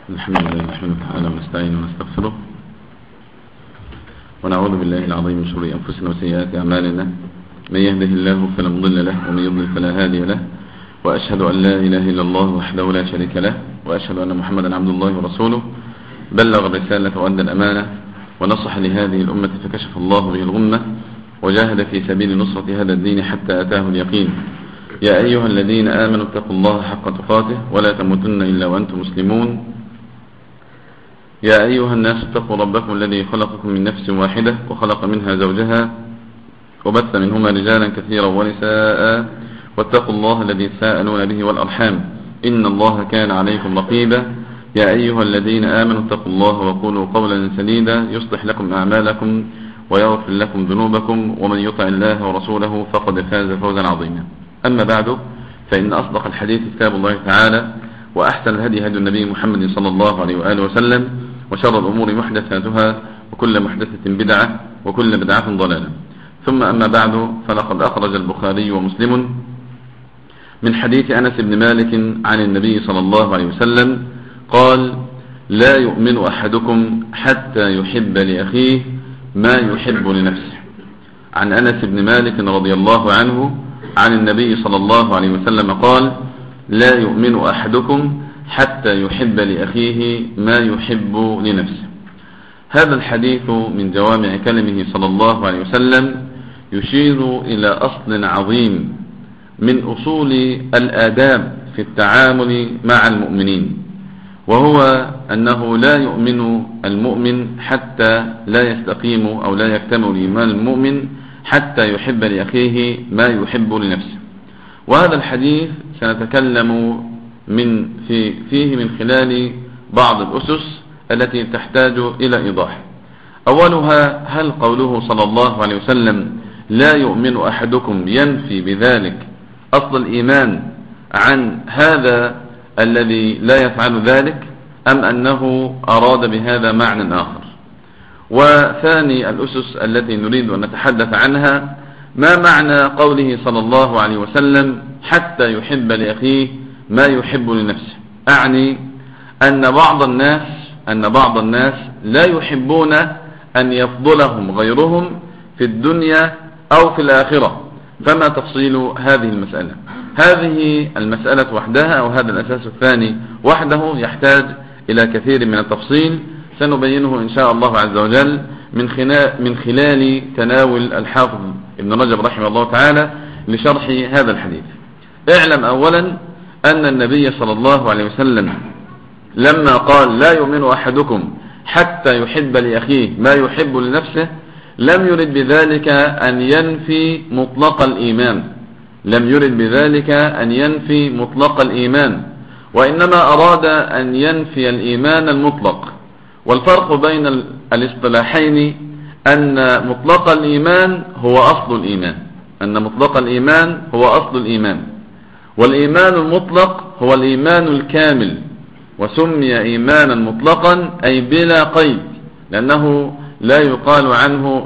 الحمد لله نحمده تعالى ونستعينه ونستغفره ونعوذ بالله العظيم من شرور أنفسنا وسيئات أعمالنا. من يهده الله فلا مضل له ومن يضلل فلا هادي له، وأشهد أن لا إله إلا الله وحده لا شريك له، وأشهد أن محمدا عبد الله ورسوله. بلغ الرسالة وأدى الأمانة ونصح لهذه الأمة فكشف الله به الغمة وجاهد في سبيل نصرة هذا الدين حتى أتاه اليقين. يا أيها الذين آمنوا اتقوا الله حق تقاته ولا تموتن إلا وأنتم مسلمون. يا أيها الناس اتقوا ربكم الذي خلقكم من نفس واحدة وخلق منها زوجها وبث منهما رجالا كثيرا ونساء، واتقوا الله الذي تساءلون به والأرحام إن الله كان عليكم رقيبا. يا أيها الذين آمنوا اتقوا الله وقولوا قولا سديدا يصلح لكم أعمالكم ويغفر لكم ذنوبكم، ومن يطع الله ورسوله فقد فاز فوزا عظيما. أما بعد، فإن أصدق الحديث كتاب الله تعالى، وأحسن الهدي هدي النبي محمد صلى الله عليه وآله وسلم، وشر الأمور محدثاتها وكل محدثة بدعة وكل بدعة ضلالة. ثم أما بعد، فلقد أخرج البخاري ومسلم من حديث أنس بن مالك عن النبي صلى الله عليه وسلم قال: لا يؤمن أحدكم حتى يحب لأخيه ما يحب لنفسه. عن أنس بن مالك رضي الله عنه عن النبي صلى الله عليه وسلم قال: لا يؤمن أحدكم حتى يحب لأخيه ما يحب لنفسه. هذا الحديث من جوامع كلمه صلى الله عليه وسلم يشير إلى أصل عظيم من أصول الآداب في التعامل مع المؤمنين، وهو أنه لا يؤمن المؤمن حتى لا يستقيم أو لا يكتمل إيمان المؤمن حتى يحب لأخيه ما يحب لنفسه. وهذا الحديث سنتكلم فيه من خلال بعض الأسس التي تحتاج إلى إيضاح. أولها: هل قوله صلى الله عليه وسلم لا يؤمن أحدكم ينفي بذلك أصل الإيمان عن هذا الذي لا يفعل ذلك، أم أنه أراد بهذا معنى آخر؟ وثاني الأسس التي نريد أن نتحدث عنها: ما معنى قوله صلى الله عليه وسلم حتى يحب لأخيه ما يحب لنفسه؟ أعني أن بعض الناس لا يحبون أن يفضلهم غيرهم في الدنيا أو في الآخرة. فما تفصيل هذه المسألة؟ هذه المسألة وحدها أو هذا الأساس الثاني وحده يحتاج إلى كثير من التفصيل، سنبينه إن شاء الله عز وجل من خلال تناول الحافظ ابن رجب رحمه الله تعالى لشرح هذا الحديث. اعلم أولا أن النبي صلى الله عليه وسلم لما قال لا يؤمن أحدكم حتى يحب لأخيه ما يحب لنفسه لم يرد بذلك أن ينفي مطلق الإيمان، وإنما أراد أن ينفي الإيمان المطلق. والفرق بين الاصطلاحين أن مطلق الإيمان هو أصل الإيمان، والإيمان المطلق هو الإيمان الكامل، وسمي إيمانا مطلقا أي بلا قيد، لأنه لا يقال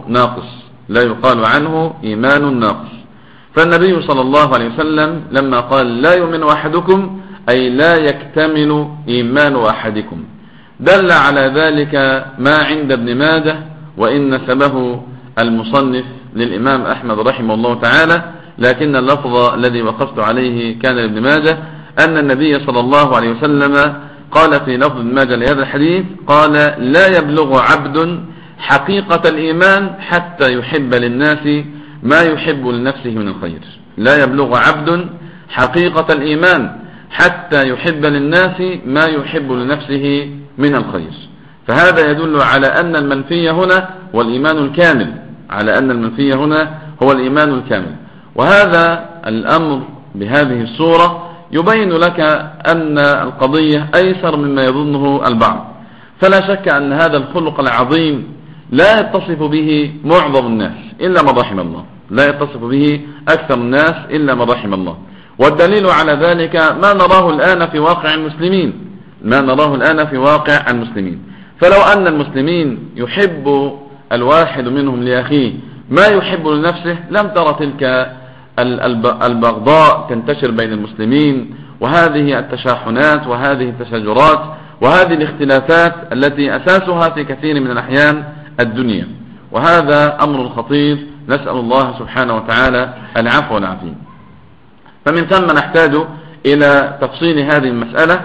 عنه إيمان ناقص. فالنبي صلى الله عليه وسلم لما قال لا يؤمن أحدكم أي لا يكتمل إيمان أحدكم، دل على ذلك ما عند ابن ماجه، وإن نسبه المصنف للإمام أحمد رحمه الله تعالى، لكن اللفظ الذي وقفت عليه كان لابن ماجه، أن النبي صلى الله عليه وسلم قال في لفظ ابن ماجه لهذا الحديث قال: لا يبلغ عبد حقيقة الإيمان حتى يحب للناس ما يحب لنفسه من الخير. لا يبلغ عبد حقيقة الإيمان حتى يحب للناس ما يحب لنفسه من الخير. فهذا يدل على أن المنفي هنا هو الإيمان الكامل. وهذا الأمر بهذه الصورة يبين لك أن القضية أيسر مما يظنه البعض. فلا شك أن هذا الخلق العظيم لا يتصف به معظم الناس إلا من رحم الله، لا يتصف به أكثر الناس إلا من رحم الله. والدليل على ذلك ما نراه الآن في واقع المسلمين. فلو أن المسلمين يحب الواحد منهم لأخيه ما يحب لنفسه لم ترى تلك البغضاء تنتشر بين المسلمين، وهذه التشاحنات وهذه التشاجرات وهذه الاختلافات التي أساسها في كثير من الأحيان الدنيا، وهذا أمر خطير، نسأل الله سبحانه وتعالى العفو والعافية. فمن ثم نحتاج إلى تفصيل هذه المسألة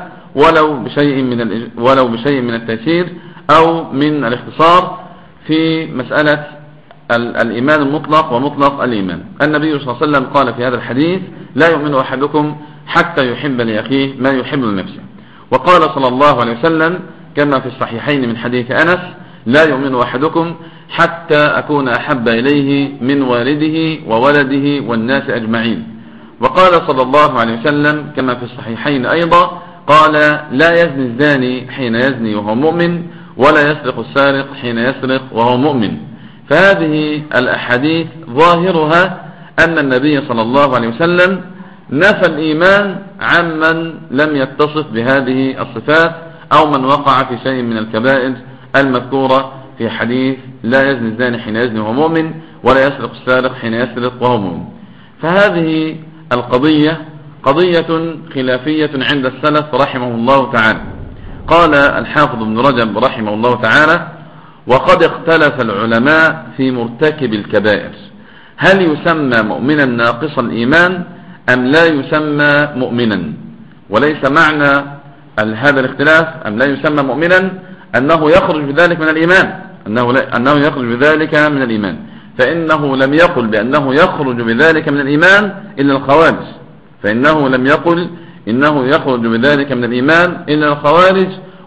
ولو بشيء من التيسير أو من الاختصار في مسألة الإيمان المطلق ومطلق الإيمان. النبي صلى الله عليه وسلم قال في هذا الحديث: لا يؤمن أحدكم حتى يحب لأخيه ما يحب لنفسه. وقال صلى الله عليه وسلم كما في الصحيحين من حديث أنس: لا يؤمن أحدكم حتى أكون أحب إليه من والده وولده والناس أجمعين. وقال صلى الله عليه وسلم كما في الصحيحين أيضا قال: لا يزني الزاني حين يزني وهو مؤمن، ولا يسرق السارق حين يسرق وهو مؤمن. فهذه الأحاديث ظاهرها أن النبي صلى الله عليه وسلم نفى الإيمان عمن لم يتصف بهذه الصفات أو من وقع في شيء من الكبائر المذكورة في حديث لا يزني الزاني حين يزني وهو مؤمن، ولا يسرق السارق حين يسرق وهو مؤمن. فهذه القضية قضية خلافية عند السلف رحمه الله تعالى. قال الحافظ ابن رجب رحمه الله تعالى: وقد اختلف العلماء في مرتكب الكبائر، هل يسمى مؤمنا ناقص الإيمان أم لا يسمى مؤمنا؟ وليس معنى هذا الاختلاف أم لا يسمى مؤمنا أنه يخرج بذلك من الإيمان، أنه يخرج بذلك من الإيمان، فإنه لم يقل بأنه يخرج بذلك من الإيمان إلا الخوارج، فإنه لم يقل إنه يخرج بذلك من الإيمان إلا الخوارج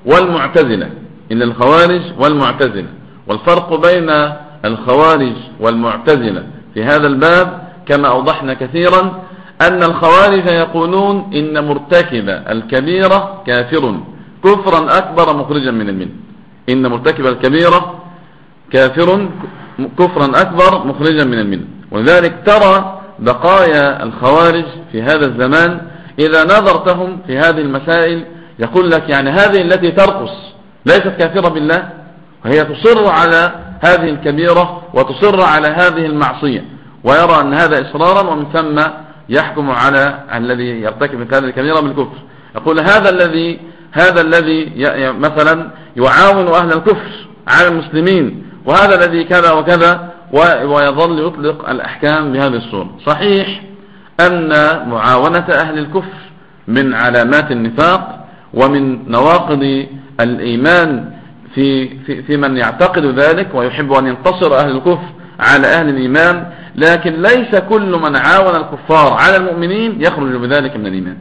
والمعتزلة. والفرق بين الخوارج والمعتزلة في هذا الباب كما أوضحنا كثيرا أن الخوارج يقولون إن مرتكب الكبيرة كافر كفرا أكبر مخرجا من الملة، إن مرتكب الكبيرة كافر كفرا أكبر مخرجا من الملة. ولذلك ترى بقايا الخوارج في هذا الزمان إذا نظرتهم في هذه المسائل يقول لك يعني هذه التي ترقص ليست كافرة بالله، وهي تصر على هذه الكبيرة وتصر على هذه المعصية، ويرى أن هذا إصرارا، ومن ثم يحكم على الذي يرتكب هذه الكبيرة بالكفر. يقول هذا الذي مثلا يعاون أهل الكفر على المسلمين، وهذا الذي كذا وكذا، ويظل يطلق الأحكام بهذه الصورة. صحيح أن معاونة أهل الكفر من علامات النفاق ومن نواقض الإيمان في من يعتقد ذلك ويحب أن ينتصر أهل الكفر على أهل الإيمان، لكن ليس كل من عاون الكفار على المؤمنين يخرج بذلك من الإيمان،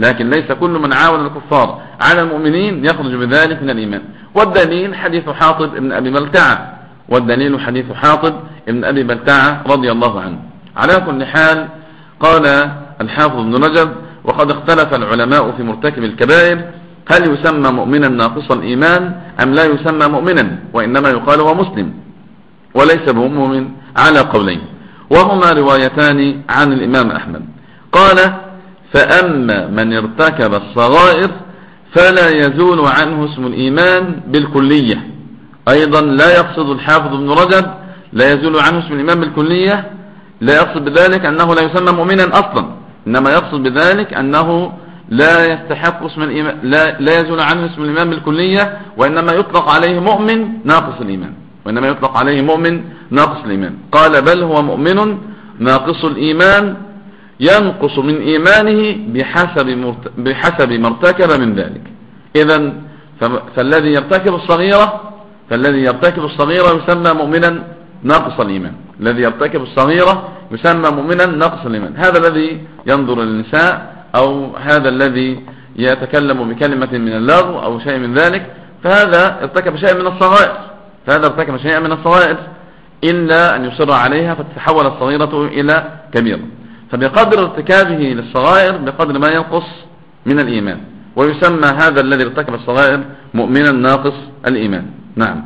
من الإيمان. والدليل حديث حاطب ابن أبي بلتعة رضي الله عنه. على كل حال قال الحافظ ابن رجب: وقد اختلف العلماء في مرتكب الكبائر، هل يسمى مؤمنا ناقص الإيمان أم لا يسمى مؤمنا، وإنما يقال هو مسلم وليس بمؤمن، على قولين، وهما روايتان عن الإمام أحمد. قال: فأما من ارتكب الصغائر فلا يزول عنه اسم الإيمان بالكلية. أيضا لا يقصد الحافظ ابن رجب لا يزول عنه اسم الإيمان بالكلية، لا يقصد بذلك أنه لا يسمى مؤمنا أصلا، إنما يقصد بذلك أنه لا يستحق اسم الإيمان، لا يزول عنه اسم الإيمان بالكلية، وإنما يطلق عليه مؤمن ناقص الإيمان. قال: بل هو مؤمن ناقص الإيمان ينقص من إيمانه بحسب ما ارتكب من ذلك. إذن فالذي يرتكب الصغيرة يسمى مؤمنا ناقص الإيمان، هذا الذي ينظر للنساء أو هذا الذي يتكلم بكلمة من اللغو أو شيء من ذلك، فهذا ارتكب شيء من الصغائر، إلا أن يصر عليها فتتحول الصغيرة إلى كبيرة. فبقدر ارتكابه للصغائر بقدر ما ينقص من الإيمان، ويسمى هذا الذي ارتكب الصغائر مؤمنا ناقص الإيمان. نعم.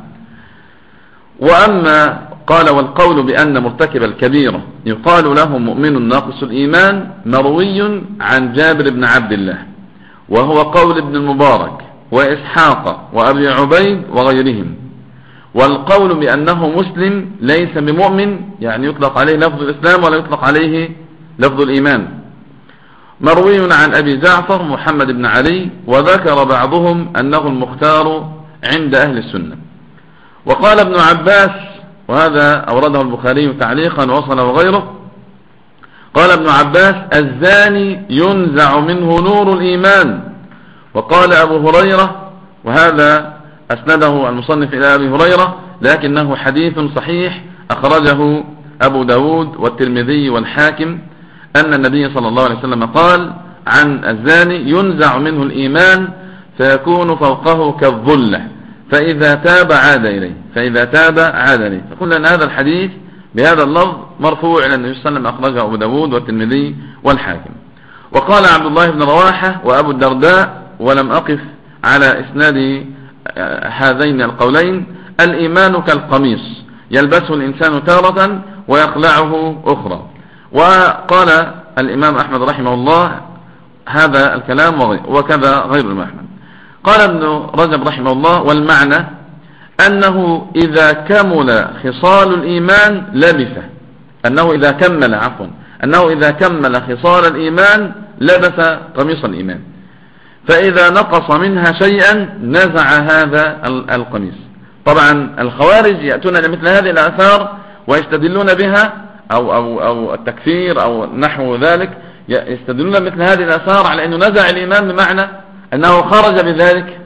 وأما قال: والقول بأن مرتكب الكبيرة يقال له مؤمن ناقص الإيمان مروي عن جابر بن عبد الله، وهو قول ابن المبارك وإسحاق وأبي عبيد وغيرهم. والقول بأنه مسلم ليس بمؤمن، يعني يطلق عليه لفظ الإسلام ولا يطلق عليه لفظ الإيمان. مروي عن أبي جعفر محمد بن علي، وذكر بعضهم أنه المختار عند أهل السنة. وقال ابن عباس، وهذا أورده البخاري تعليقا وصله غيره، قال ابن عباس: الزاني ينزع منه نور الإيمان. وقال أبو هريرة، وهذا أسنده المصنف إلى أبي هريرة لكنه حديث صحيح أخرجه أبو داود والترمذي والحاكم، أن النبي صلى الله عليه وسلم قال عن الزاني: ينزع منه الإيمان فيكون فوقه كالظلة فإذا تاب عاد إليه، فإذا تاب عاد إليه. فقلنا أن هذا الحديث بهذا اللفظ مرفوع إلى النبي صلى الله عليه وسلم، أخرجه أبو داود والترمذي والحاكم. وقال عبد الله بن رواحة وأبو الدرداء، ولم أقف على إسناد هذين القولين: الإيمان كالقميص يلبسه الإنسان تارة ويخلعه أخرى. وقال الإمام أحمد رحمه الله هذا الكلام وكذا غير الإمام أحمد. قال ابن رجب رحمه الله: والمعنى أنه إذا كمل خصال الإيمان لبسه، أنه إذا كمل خصال الإيمان لبس قميص الإيمان، فإذا نقص منها شيئا نزع هذا القميص. طبعا الخوارج يأتون لمثل هذه الآثار ويستدلون بها أو التكفير أو نحو ذلك، يستدلون مثل هذه الآثار على أنه نزع الإيمان بمعنى أنه خرج بذلك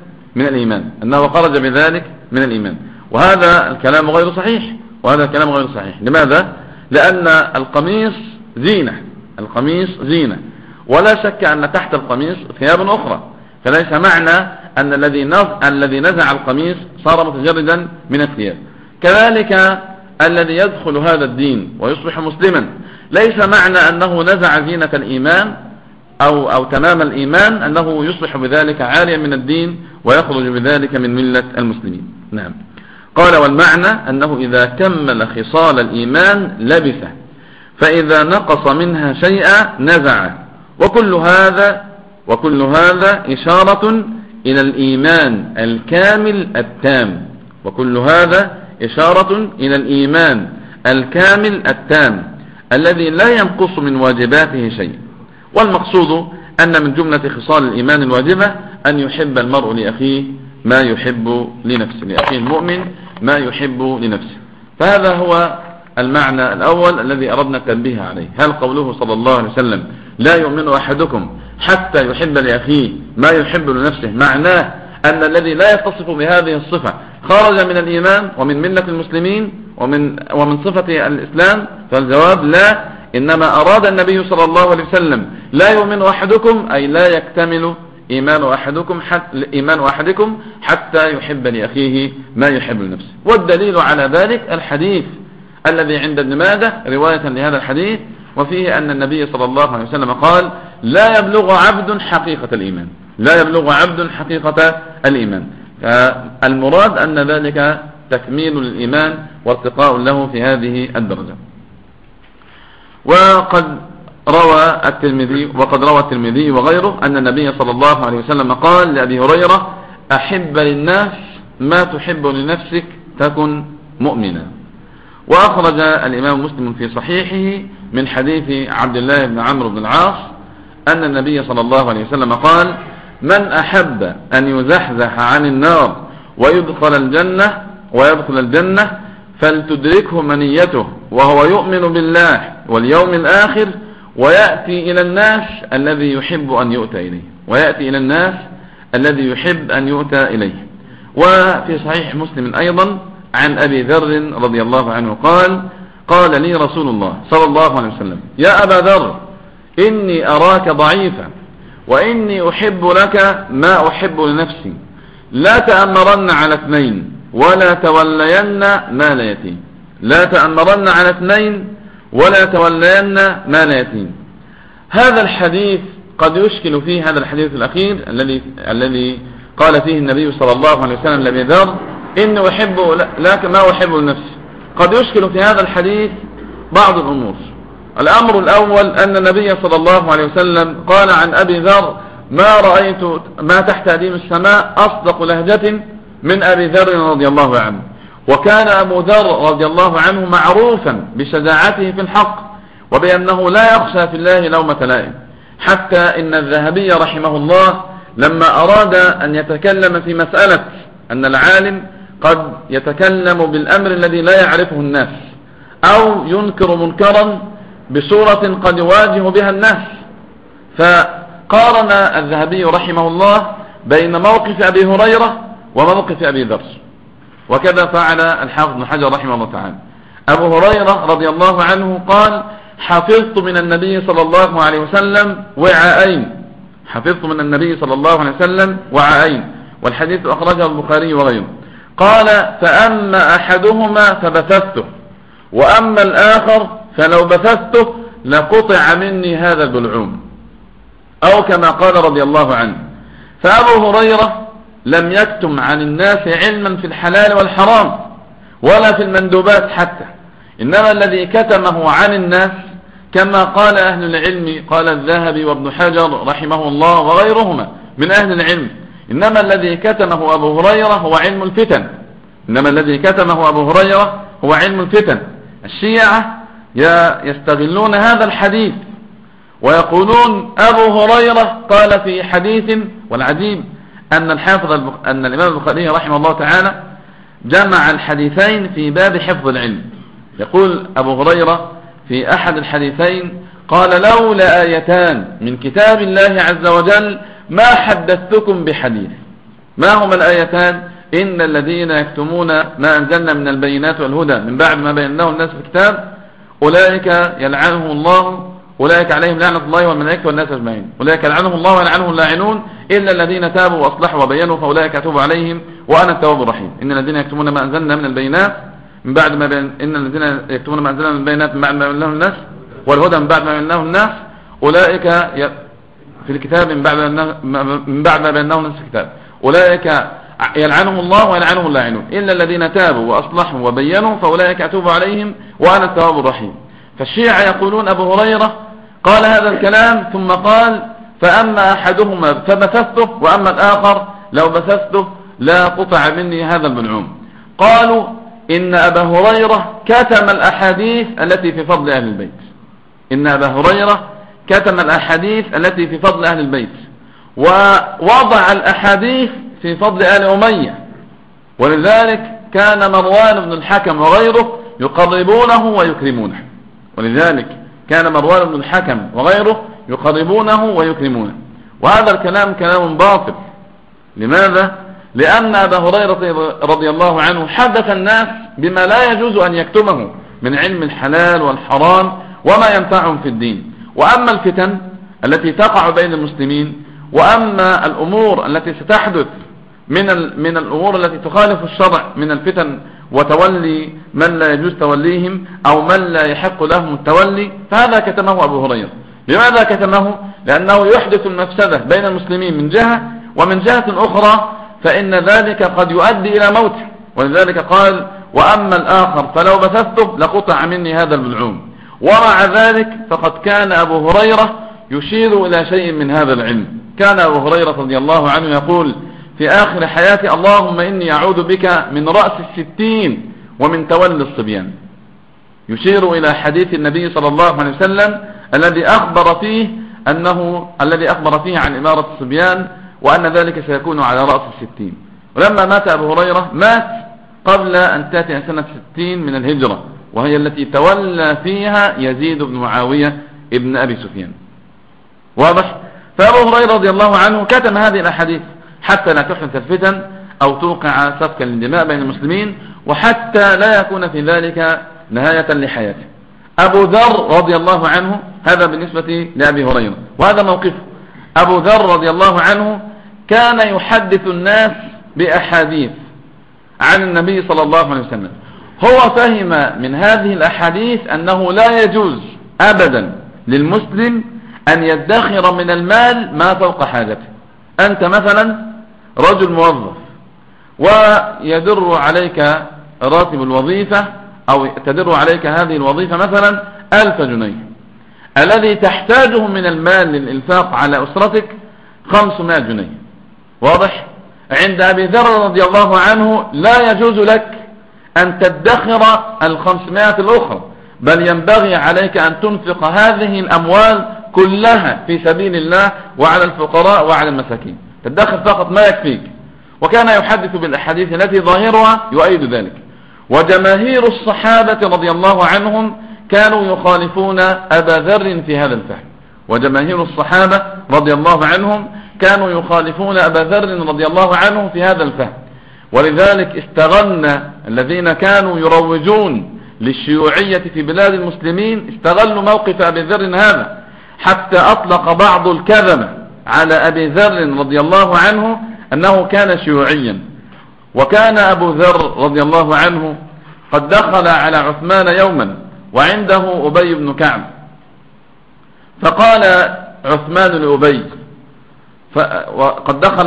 من الإيمان، وهذا الكلام غير صحيح. لماذا؟ لأن القميص زينة، ولا شك أن تحت القميص ثياب أخرى، فليس معنى أن الذي نزع القميص صار متجردا من الثياب. كذلك الذي يدخل هذا الدين ويصبح مسلما ليس معنى أنه نزع زينة الإيمان أو تمام الإيمان أنه يصبح بذلك عاليا من الدين ويخرج بذلك من ملة المسلمين. نعم. قال: والمعنى أنه إذا كمل خصال الإيمان لبسه، فإذا نقص منها شيئا نزعه. وكل هذا إشارة إلى الإيمان الكامل التام، الذي لا ينقص من واجباته شيء. والمقصود أن من جملة خصال الإيمان الواجبة أن يحب المرء لأخيه ما يحب لنفسه، لأخيه المؤمن ما يحب لنفسه. فهذا هو المعنى الأول الذي أردنا التنبيه عليه. هل قوله صلى الله عليه وسلم: لا يؤمن أحدكم حتى يحب لأخيه ما يحب لنفسه، معناه أن الذي لا يتصف بهذه الصفة خرج من الإيمان ومن ملة المسلمين ومن صفة الإسلام؟ فالجواب لا، إنما أراد النبي صلى الله عليه وسلم: لا يؤمن أحدكم أي لا يكتمل إيمان أحدكم حتى يحب لأخيه ما يحب لنفسه. والدليل على ذلك الحديث الذي عند ابن ماجه رواية لهذا الحديث، وفيه أن النبي صلى الله عليه وسلم قال: لا يبلغ عبد حقيقة الإيمان. فالمراد أن ذلك تكميل للإيمان وارتقاء له في هذه الدرجة. وقد روى الترمذي وغيره أن النبي صلى الله عليه وسلم قال لأبي هريرة: أحب للناس ما تحب لنفسك تكن مؤمنا. وأخرج الإمام مسلم في صحيحه من حديث عبد الله بن عمرو بن العاص أن النبي صلى الله عليه وسلم قال: من أحب أن يزحزح عن النار ويدخل الجنة فلتدركه منيته وهو يؤمن بالله واليوم الآخر ويأتي إلى الناس الذي يحب أن يؤتى إليه. وفي صحيح مسلم أيضا عن أبي ذر رضي الله عنه قال لي رسول الله صلى الله عليه وسلم: يا أبا ذر، إني أراك ضعيفا وإني أحب لك ما أحب لنفسي، لا تأمرن على اثنين ولا تولين مال يتيم. هذا الحديث قد يشكل فيه هذا الحديث الأخير الذي قال فيه النبي صلى الله عليه وسلم لأبي ذر: إني أحب لك ما أحب لنفسي. قد يشكل في هذا الحديث بعض الأمور. الأمر الأول أن النبي صلى الله عليه وسلم قال عن أبي ذر: ما رأيت ما تحت أديم السماء أصدق لهجة من أبي ذر رضي الله عنه. وكان أبو ذر رضي الله عنه معروفا بشجاعته في الحق وبأنه لا يخشى في الله لومة لائم، حتى إن الذهبي رحمه الله لما أراد أن يتكلم في مسألة أن العالم قد يتكلم بالأمر الذي لا يعرفه الناس أو ينكر منكرا بصورة قد يواجه بها الناس، فقارن الذهبي رحمه الله بين موقف أبي هريرة وموقف أبي ذر، وكذا فعل الحافظ بن حجر رحمه الله تعالى. أبو هريرة رضي الله عنه قال: حفظت من النبي صلى الله عليه وسلم وعاءين، حفظت من النبي صلى الله عليه وسلم وعاءين، والحديث أخرجه البخاري وغيره. قال: فأما أحدهما فبثثته، وأما الآخر فلو بثثته لقطع مني هذا البلعوم، أو كما قال رضي الله عنه. فأبو هريرة لم يكتم عن الناس علما في الحلال والحرام ولا في المندوبات حتى، إنما الذي كتمه عن الناس كما قال أهل العلم، قال الذهبي وابن حجر رحمه الله وغيرهما من أهل العلم، إنما الذي كتمه أبو هريرة هو علم الفتن، إنما الذي كتمه أبو هريرة هو علم الفتن. الشيعة يستغلون هذا الحديث ويقولون أبو هريرة قال في حديث، والعجيب أن الإمام البخاري رحمه الله تعالى جمع الحديثين في باب حفظ العلم. يقول أبو هريرة في أحد الحديثين قال: لولا آيتان من كتاب الله عز وجل ما حدثتكم بحديث. ما هما الآيتان؟ إن الذين يكتمون ما أنزلنا من البينات والهدى من بعد ما بيناه الناس في الكتاب أولئك يلعنهم الله، أولئك عليهم لعنة الله والملائكة والناس أجمعين، أولئك يلعنهم الله ويلعنهم اللاعنون إلا الذين تابوا وأصلحوا وبينوا فأولئك أتوب عليهم وأنا التواب الرحيم. إن الذين يكتمون ما أنزلنا من البينات من بعد ما إن الذين يكتمون ما أنزلنا من البينات من بعد ما بيناه الناس والهدى من بعد ما بيناه الناس أولئك في الكتاب من بعد ما بيناه الناس في الكتاب أولئك يلعنهم الله ويلعنهم اللاعنون إلا الذين تابوا وأصلحوا وبينوا فأولئك أتوب عليهم وأنا التواب الرحيم. فالشيعة يقولون أبو هريرة قال هذا الكلام ثم قال: فأما أحدهما فبثثته وأما الآخر لو بثثته لا قطع مني هذا البلعوم. قالوا إن أبا هريرة كتم الأحاديث التي في فضل أهل البيت، إن أبا هريرة كتم الأحاديث التي في فضل أهل البيت ووضع الأحاديث في فضل آل أمية، ولذلك كان مروان بن الحكم وغيره يقربونه ويكرمونه، ولذلك كان مروان بن الحكم وغيره يقربونه ويكرمونه. وهذا الكلام كلام باطل. لماذا؟ لأن أبا هريرة رضي الله عنه حدث الناس بما لا يجوز أن يكتمه من علم الحلال والحرام وما ينفعهم في الدين. وأما الفتن التي تقع بين المسلمين، وأما الأمور التي ستحدث من الأمور التي تخالف الشرع من الفتن وتولي من لا يجوز توليهم أو من لا يحق لهم التولي، فهذا كتمه أبو هريرة. لماذا كتمه؟ لأنه يحدث المفسدة بين المسلمين من جهة، ومن جهة أخرى فإن ذلك قد يؤدي إلى موته، ولذلك قال: وأما الآخر فلو بثثته لقطع مني هذا البلعوم. ومع ذلك فقد كان أبو هريرة يشير إلى شيء من هذا العلم. كان أبو هريرة رضي الله عنه يقول في آخر حياتي: اللهم إني أعوذ بك من رأس 60 ومن تولي الصبيان، يشير إلى حديث النبي صلى الله عليه وسلم الذي أخبر فيه عن إمارة الصبيان، وأن ذلك سيكون على رأس 60. ولما مات أبو هريرة مات قبل أن تأتي سنة 60 من الهجرة، وهي التي تولى فيها يزيد بن معاوية ابن أبي سفيان. واضح؟ فأبو هريرة رضي الله عنه كتم هذه الأحاديث حتى لا تحدث الفتن أو توقع سفكا للدماء بين المسلمين، وحتى لا يكون في ذلك نهاية لحياته. أبو ذر رضي الله عنه، هذا بالنسبة لأبي هريرة وهذا موقفه. أبو ذر رضي الله عنه كان يحدث الناس بأحاديث عن النبي صلى الله عليه وسلم. هو فهم من هذه الأحاديث أنه لا يجوز أبدا للمسلم أن يدخر من المال ما فوق حاجته. أنت مثلا رجل موظف ويدر عليك راتب الوظيفة، أو تدر عليك هذه الوظيفة مثلا 1000 جنيه، الذي تحتاجه من المال للإنفاق على أسرتك 500 جنيه. واضح؟ عند أبي ذر رضي الله عنه لا يجوز لك أن تدخر 500 الأخرى، بل ينبغي عليك أن تنفق هذه الأموال كلها في سبيل الله وعلى الفقراء وعلى المساكين، تدخر فقط ما يكفيك. وكان يحدث بالأحاديث التي ظاهرها يؤيد ذلك. وجماهير الصحابة رضي الله عنهم كانوا يخالفون أبا ذر في هذا الفهم. وجماهير الصحابة رضي الله عنهم كانوا يخالفون أبا ذر رضي الله عنه في هذا الفهم. ولذلك استغل الذين كانوا يروجون للشيوعية في بلاد المسلمين، استغلوا موقف أبي ذر هذا حتى أطلق بعض الكذبة على أبي ذر رضي الله عنه أنه كان شيوعيا. وكان أبو ذر رضي الله عنه قد دخل على عثمان يوما وعنده أبي بن كعب، فقال عثمان لأبي، وقد دخل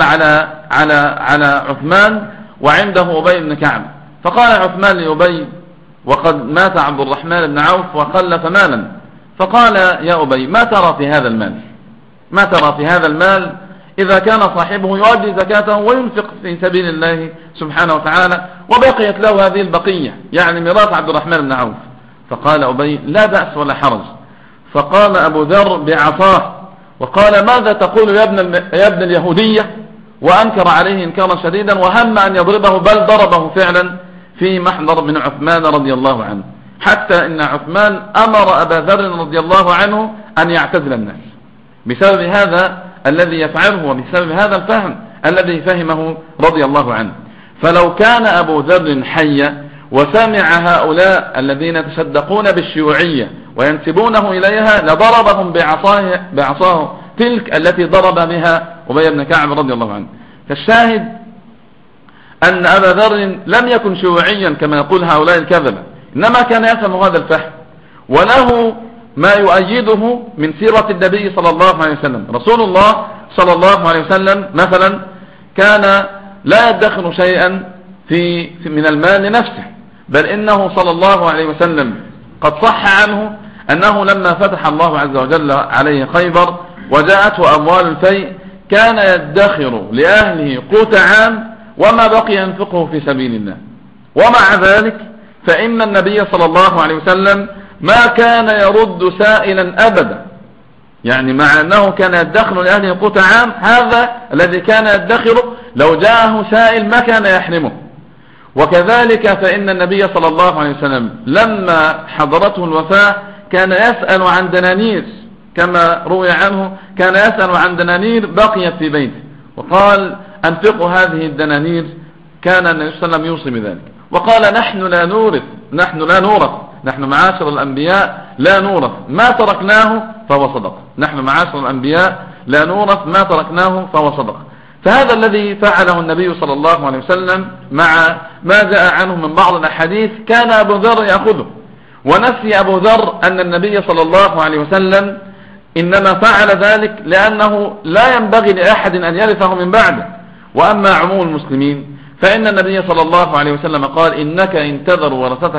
على عثمان وعنده أبي بن كعب، فقال عثمان لأبي وقد مات عبد الرحمن بن عوف وخلف مالا، فقال يا أبي ما ترى في هذا المال؟ ما ترى في هذا المال إذا كان صاحبه يؤدي زكاته وينفق في سبيل الله سبحانه وتعالى وبقيت له هذه البقية، يعني ميراث عبد الرحمن بن عوف؟ فقال أبي لا بأس ولا حرج. فقام أبو ذر بعصاه وقال ماذا تقول يا ابن اليهودية؟ وأنكر عليه إنكارا شديدا وهم أن يضربه، بل ضربه فعلا في محضر من عثمان رضي الله عنه، حتى إن عثمان أمر أبا ذر رضي الله عنه أن يعتزل الناس بسبب هذا الذي يفعله وبسبب هذا الفهم الذي فهمه رضي الله عنه. فلو كان أبو ذر حيا وسمع هؤلاء الذين يتصدقون بالشيوعية وينسبونه إليها لضربهم بعصاه تلك التي ضرب بها أبي بن كعب رضي الله عنه. فالشاهد أن أبا ذر لم يكن شيوعيا كما يقول هؤلاء الكذبة، إنما كان يفهم هذا الفهم، وله ما يؤيده من سيرة النبي صلى الله عليه وسلم. رسول الله صلى الله عليه وسلم مثلا كان لا يدخر شيئا من المال لنفسه، بل إنه صلى الله عليه وسلم قد صح عنه أنه لما فتح الله عز وجل عليه خيبر وجاءته أموال الفيء كان يدخر لأهله قوت عام وما بقي ينفقه في سبيل الله. ومع ذلك فإن النبي صلى الله عليه وسلم ما كان يرد سائلا أبدا، يعني مع أنه كان يدخر لأهله قوت عام، هذا الذي كان يدخره لو جاءه سائل ما كان يحرمه. وكذلك فإن النبي صلى الله عليه وسلم لما حضرته الوفاة كان يسأل عن دنانير، كما روي عنه كان يسأل عن دنانير بقيت في بيته وقال أنفقوا هذه الدنانير. كان النبي صلى الله عليه وسلم يوصي بذلك وقال نحن لا نورث، نحن معاشر الأنبياء لا نورث ما تركناه فهو صدق، نحن معاشر الأنبياء لا نورث ما تركناه فهو صدق. فهذا الذي فعله النبي صلى الله عليه وسلم مع ما جاء عنه من بعض الأحاديث كان أبو ذر يأخذه. ونسي أبو ذر أن النبي صلى الله عليه وسلم إنما فعل ذلك لأنه لا ينبغي لأحد أن يرثه من بعده. وأما عموم المسلمين فإن النبي صلى الله عليه وسلم قال إنك إن تذر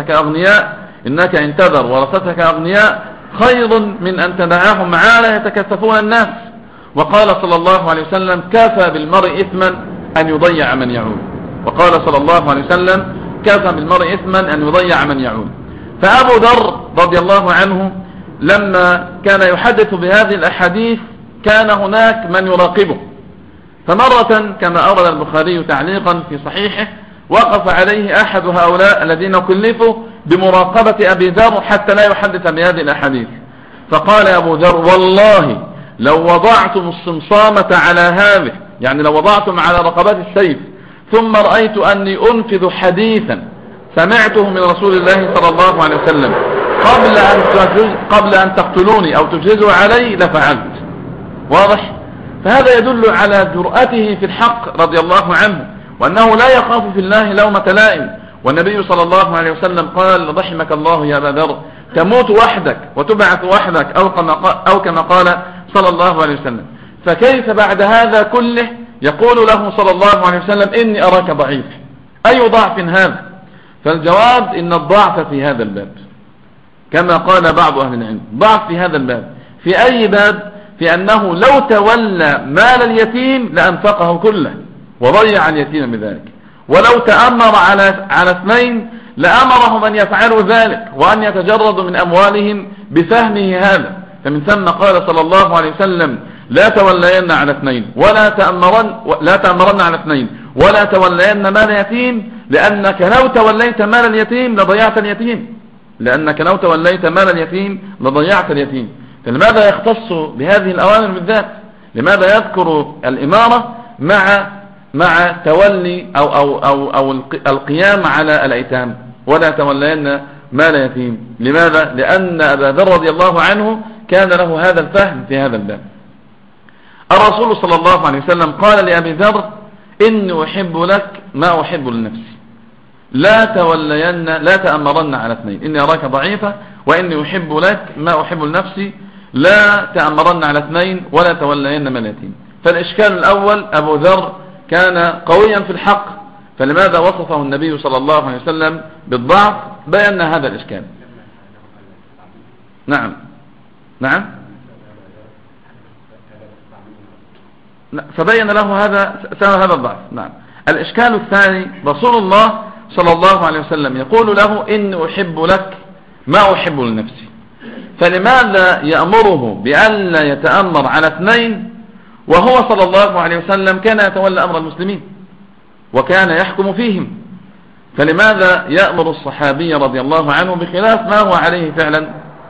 ورثتك أغنياء خير من أن تدعاهم عالة يتكثفون الناس. وقال صلى الله عليه وسلم كفى بالمرء إثما أن يضيع من يعول. وقال صلى الله عليه وسلم كفى بالمرء إثما أن يضيع من يعول. فأبو ذر رضي الله عنه لما كان يحدث بهذه الأحاديث كان هناك من يراقبه، فمرة كما أورد البخاري تعليقا في صحيحه وقف عليه أحد هؤلاء الذين كلفوا بمراقبة أبي ذر حتى لا يحدث بهذه الأحاديث، فقال أبو ذر والله لو وضعتم الصمصامة على هذه، يعني لو وضعتم على رقبات السيف ثم رأيت أني أنفذ حديثا سمعته من رسول الله صلى الله عليه وسلم قبل أن تقتلوني أو تجهزوا علي لفعلت. واضح؟ فهذا يدل على جرأته في الحق رضي الله عنه، وأنه لا يخاف في الله لومة لائم. والنبي صلى الله عليه وسلم قال رحمك الله يا أبا ذر تموت وحدك وتبعث وحدك أو كما قال صلى الله عليه وسلم. فكيف بعد هذا كله يقول له صلى الله عليه وسلم إني أراك ضعيف؟ أي ضعف هذا؟ فالجواب إن الضعف في هذا الباب كما قال بعض أهل العلم، ضعف في هذا الباب في أي باب؟ في أنه لو تولى مال اليتيم لأنفقه كله وضيع اليتيم بذلك، ولو تأمر على اثنين لأمرهم أن يفعلوا ذلك وأن يتجردوا من أموالهم بفهمه هذا. فمن ثم قال صلى الله عليه وسلم لا تولين على اثنين لا تأمرن على اثنين ولا تولين مال يتيم، لأنك لو توليت مال اليتيم لضيعت اليتيم، لأنك لو توليت مال اليتيم لضيعت اليتيم. فلماذا يختص بهذه الأوامر بالذات؟ لماذا يذكر الإمارة مع تولي أو القيام على الأيتام؟ ولا تولين مال يتيم. لماذا؟ لأن أبا ذر رضي الله عنه كان له هذا الفهم في هذا الباب. الرسول صلى الله عليه وسلم قال لأبي ذر إني أحب لك ما أحب لنفسي، لا تأمرن على اثنين، إني أراك ضعيفة وإني أحب لك ما أحب لنفسي، لا تأمرن على اثنين ولا تولين مال يتيم. فالإشكال الأول أبو ذر كان قويا في الحق، فلماذا وصفه النبي صلى الله عليه وسلم بالضعف؟ بيان هذا الإشكال. نعم فبين له هذا سبب هذا الضعف. نعم. الإشكال الثاني رسول الله صلى الله عليه وسلم يقول له إني أحب لك ما أحب لنفسي، فلماذا يأمره بأن لا يتأمر على اثنين وهو صلى الله عليه وسلم كان يتولى أمر المسلمين وكان يحكم فيهم؟ فلماذا يأمر الصحابي رضي الله عنه بخلاف ما هو عليه فعلا؟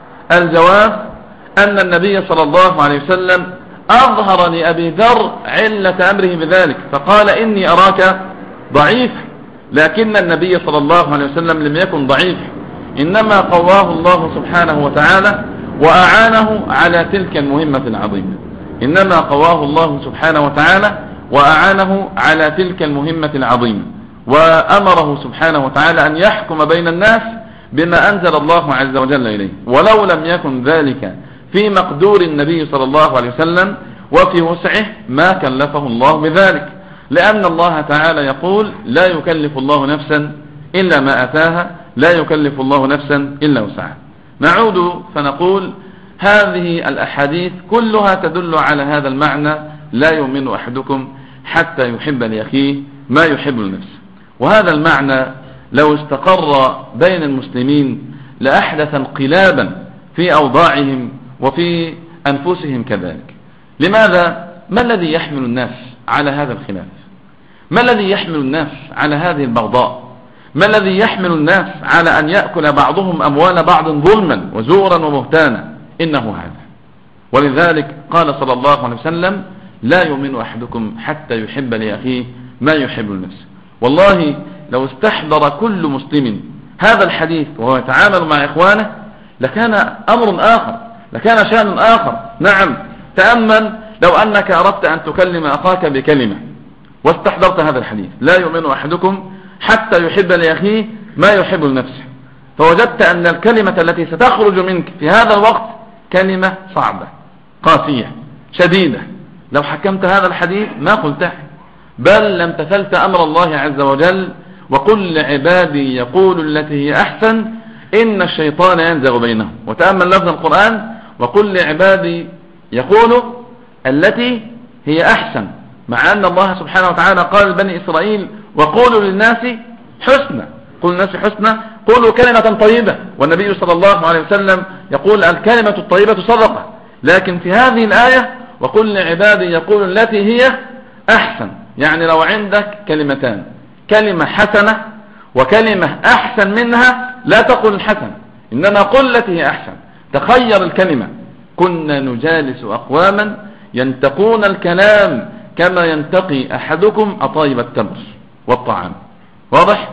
الجواب أن النبي صلى الله عليه وسلم أظهر لأبي ذر علة أمره بذلك، فقال إني أراك ضعيف، لكن النبي صلى الله عليه وسلم لم يكن ضعيف، إنما قواه الله سبحانه وتعالى وأعانه على تلك المهمة العظيمة، إنما قواه الله سبحانه وتعالى وأعانه على تلك المهمة العظيمة، وأمره سبحانه وتعالى أن يحكم بين الناس بما أنزل الله عز وجل إليه. ولو لم يكن ذلك في مقدور النبي صلى الله عليه وسلم وفي وسعه ما كلفه الله بذلك، لأن الله تعالى يقول لا يكلف الله نفسا إلا ما أتاها، لا يكلف الله نفسا إلا وسعها. نعود فنقول هذه الأحاديث كلها تدل على هذا المعنى، لا يؤمن أحدكم حتى يحب لأخيه ما يحب لنفسه. وهذا المعنى لو استقر بين المسلمين لأحدث انقلابا في أوضاعهم وفي أنفسهم كذلك. لماذا؟ ما الذي يحمل الناس على هذا الخلاف؟ ما الذي يحمل الناس على هذه البغضاء؟ ما الذي يحمل الناس على أن يأكل بعضهم أموال بعض ظلما وزورا وبهتانا؟ إنه هذا. ولذلك قال صلى الله عليه وسلم لا يؤمن أحدكم حتى يحب لأخيه ما يحب لنفسه. والله لو استحضر كل مسلم هذا الحديث وهو يتعامل مع إخوانه لكان أمر آخر، لكان شأن آخر. نعم، تأمل لو أنك أردت أن تكلم أخاك بكلمة واستحضرت هذا الحديث لا يؤمن أحدكم حتى يحب لأخيه ما يحب لنفسه، فوجدت أن الكلمة التي ستخرج منك في هذا الوقت كلمة صعبة قاسية شديدة. لو حكمت هذا الحديث ما قلته، بل لم تثلت أمر الله عز وجل وقل لعبادي يقول التي هي أحسن إن الشيطان ينزغ بينهم. وتأمل لفظ القرآن وقل لعبادي يقول التي هي أحسن، مع أن الله سبحانه وتعالى قال لبني إسرائيل وقولوا للناس حسنى، قولوا للناس حسنى، قولوا كلمة طيبة. والنبي صلى الله عليه وسلم يقول الكلمة الطيبة صدقة. لكن في هذه الآية وقل لعبادي يقول التي هي أحسن، يعني لو عندك كلمتان، كلمة حسنة وكلمة أحسن منها، لا تقل الحسن إنما قل التي هي أحسن. تخير الكلمة. كنا نجالس أقواما ينتقون الكلام كما ينتقي أحدكم أطايب التمر والطعام. واضح؟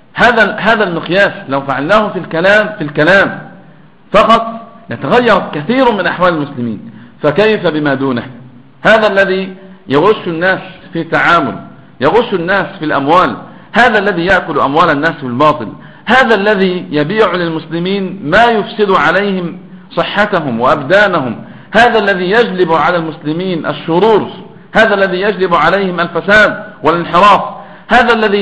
هذا المقياس لو فعلناه في الكلام فقط يتغير كثير من أحوال المسلمين، فكيف بما دونه؟ هذا الذي يغش الناس في التعامل، يغش الناس في الأموال، هذا الذي يأكل أموال الناس بالباطل، هذا الذي يبيع للمسلمين ما يفسد عليهم صحتهم وأبدانهم، هذا الذي يجلب على المسلمين الشرور، هذا الذي يجلب عليهم الفساد والانحراف، هذا الذي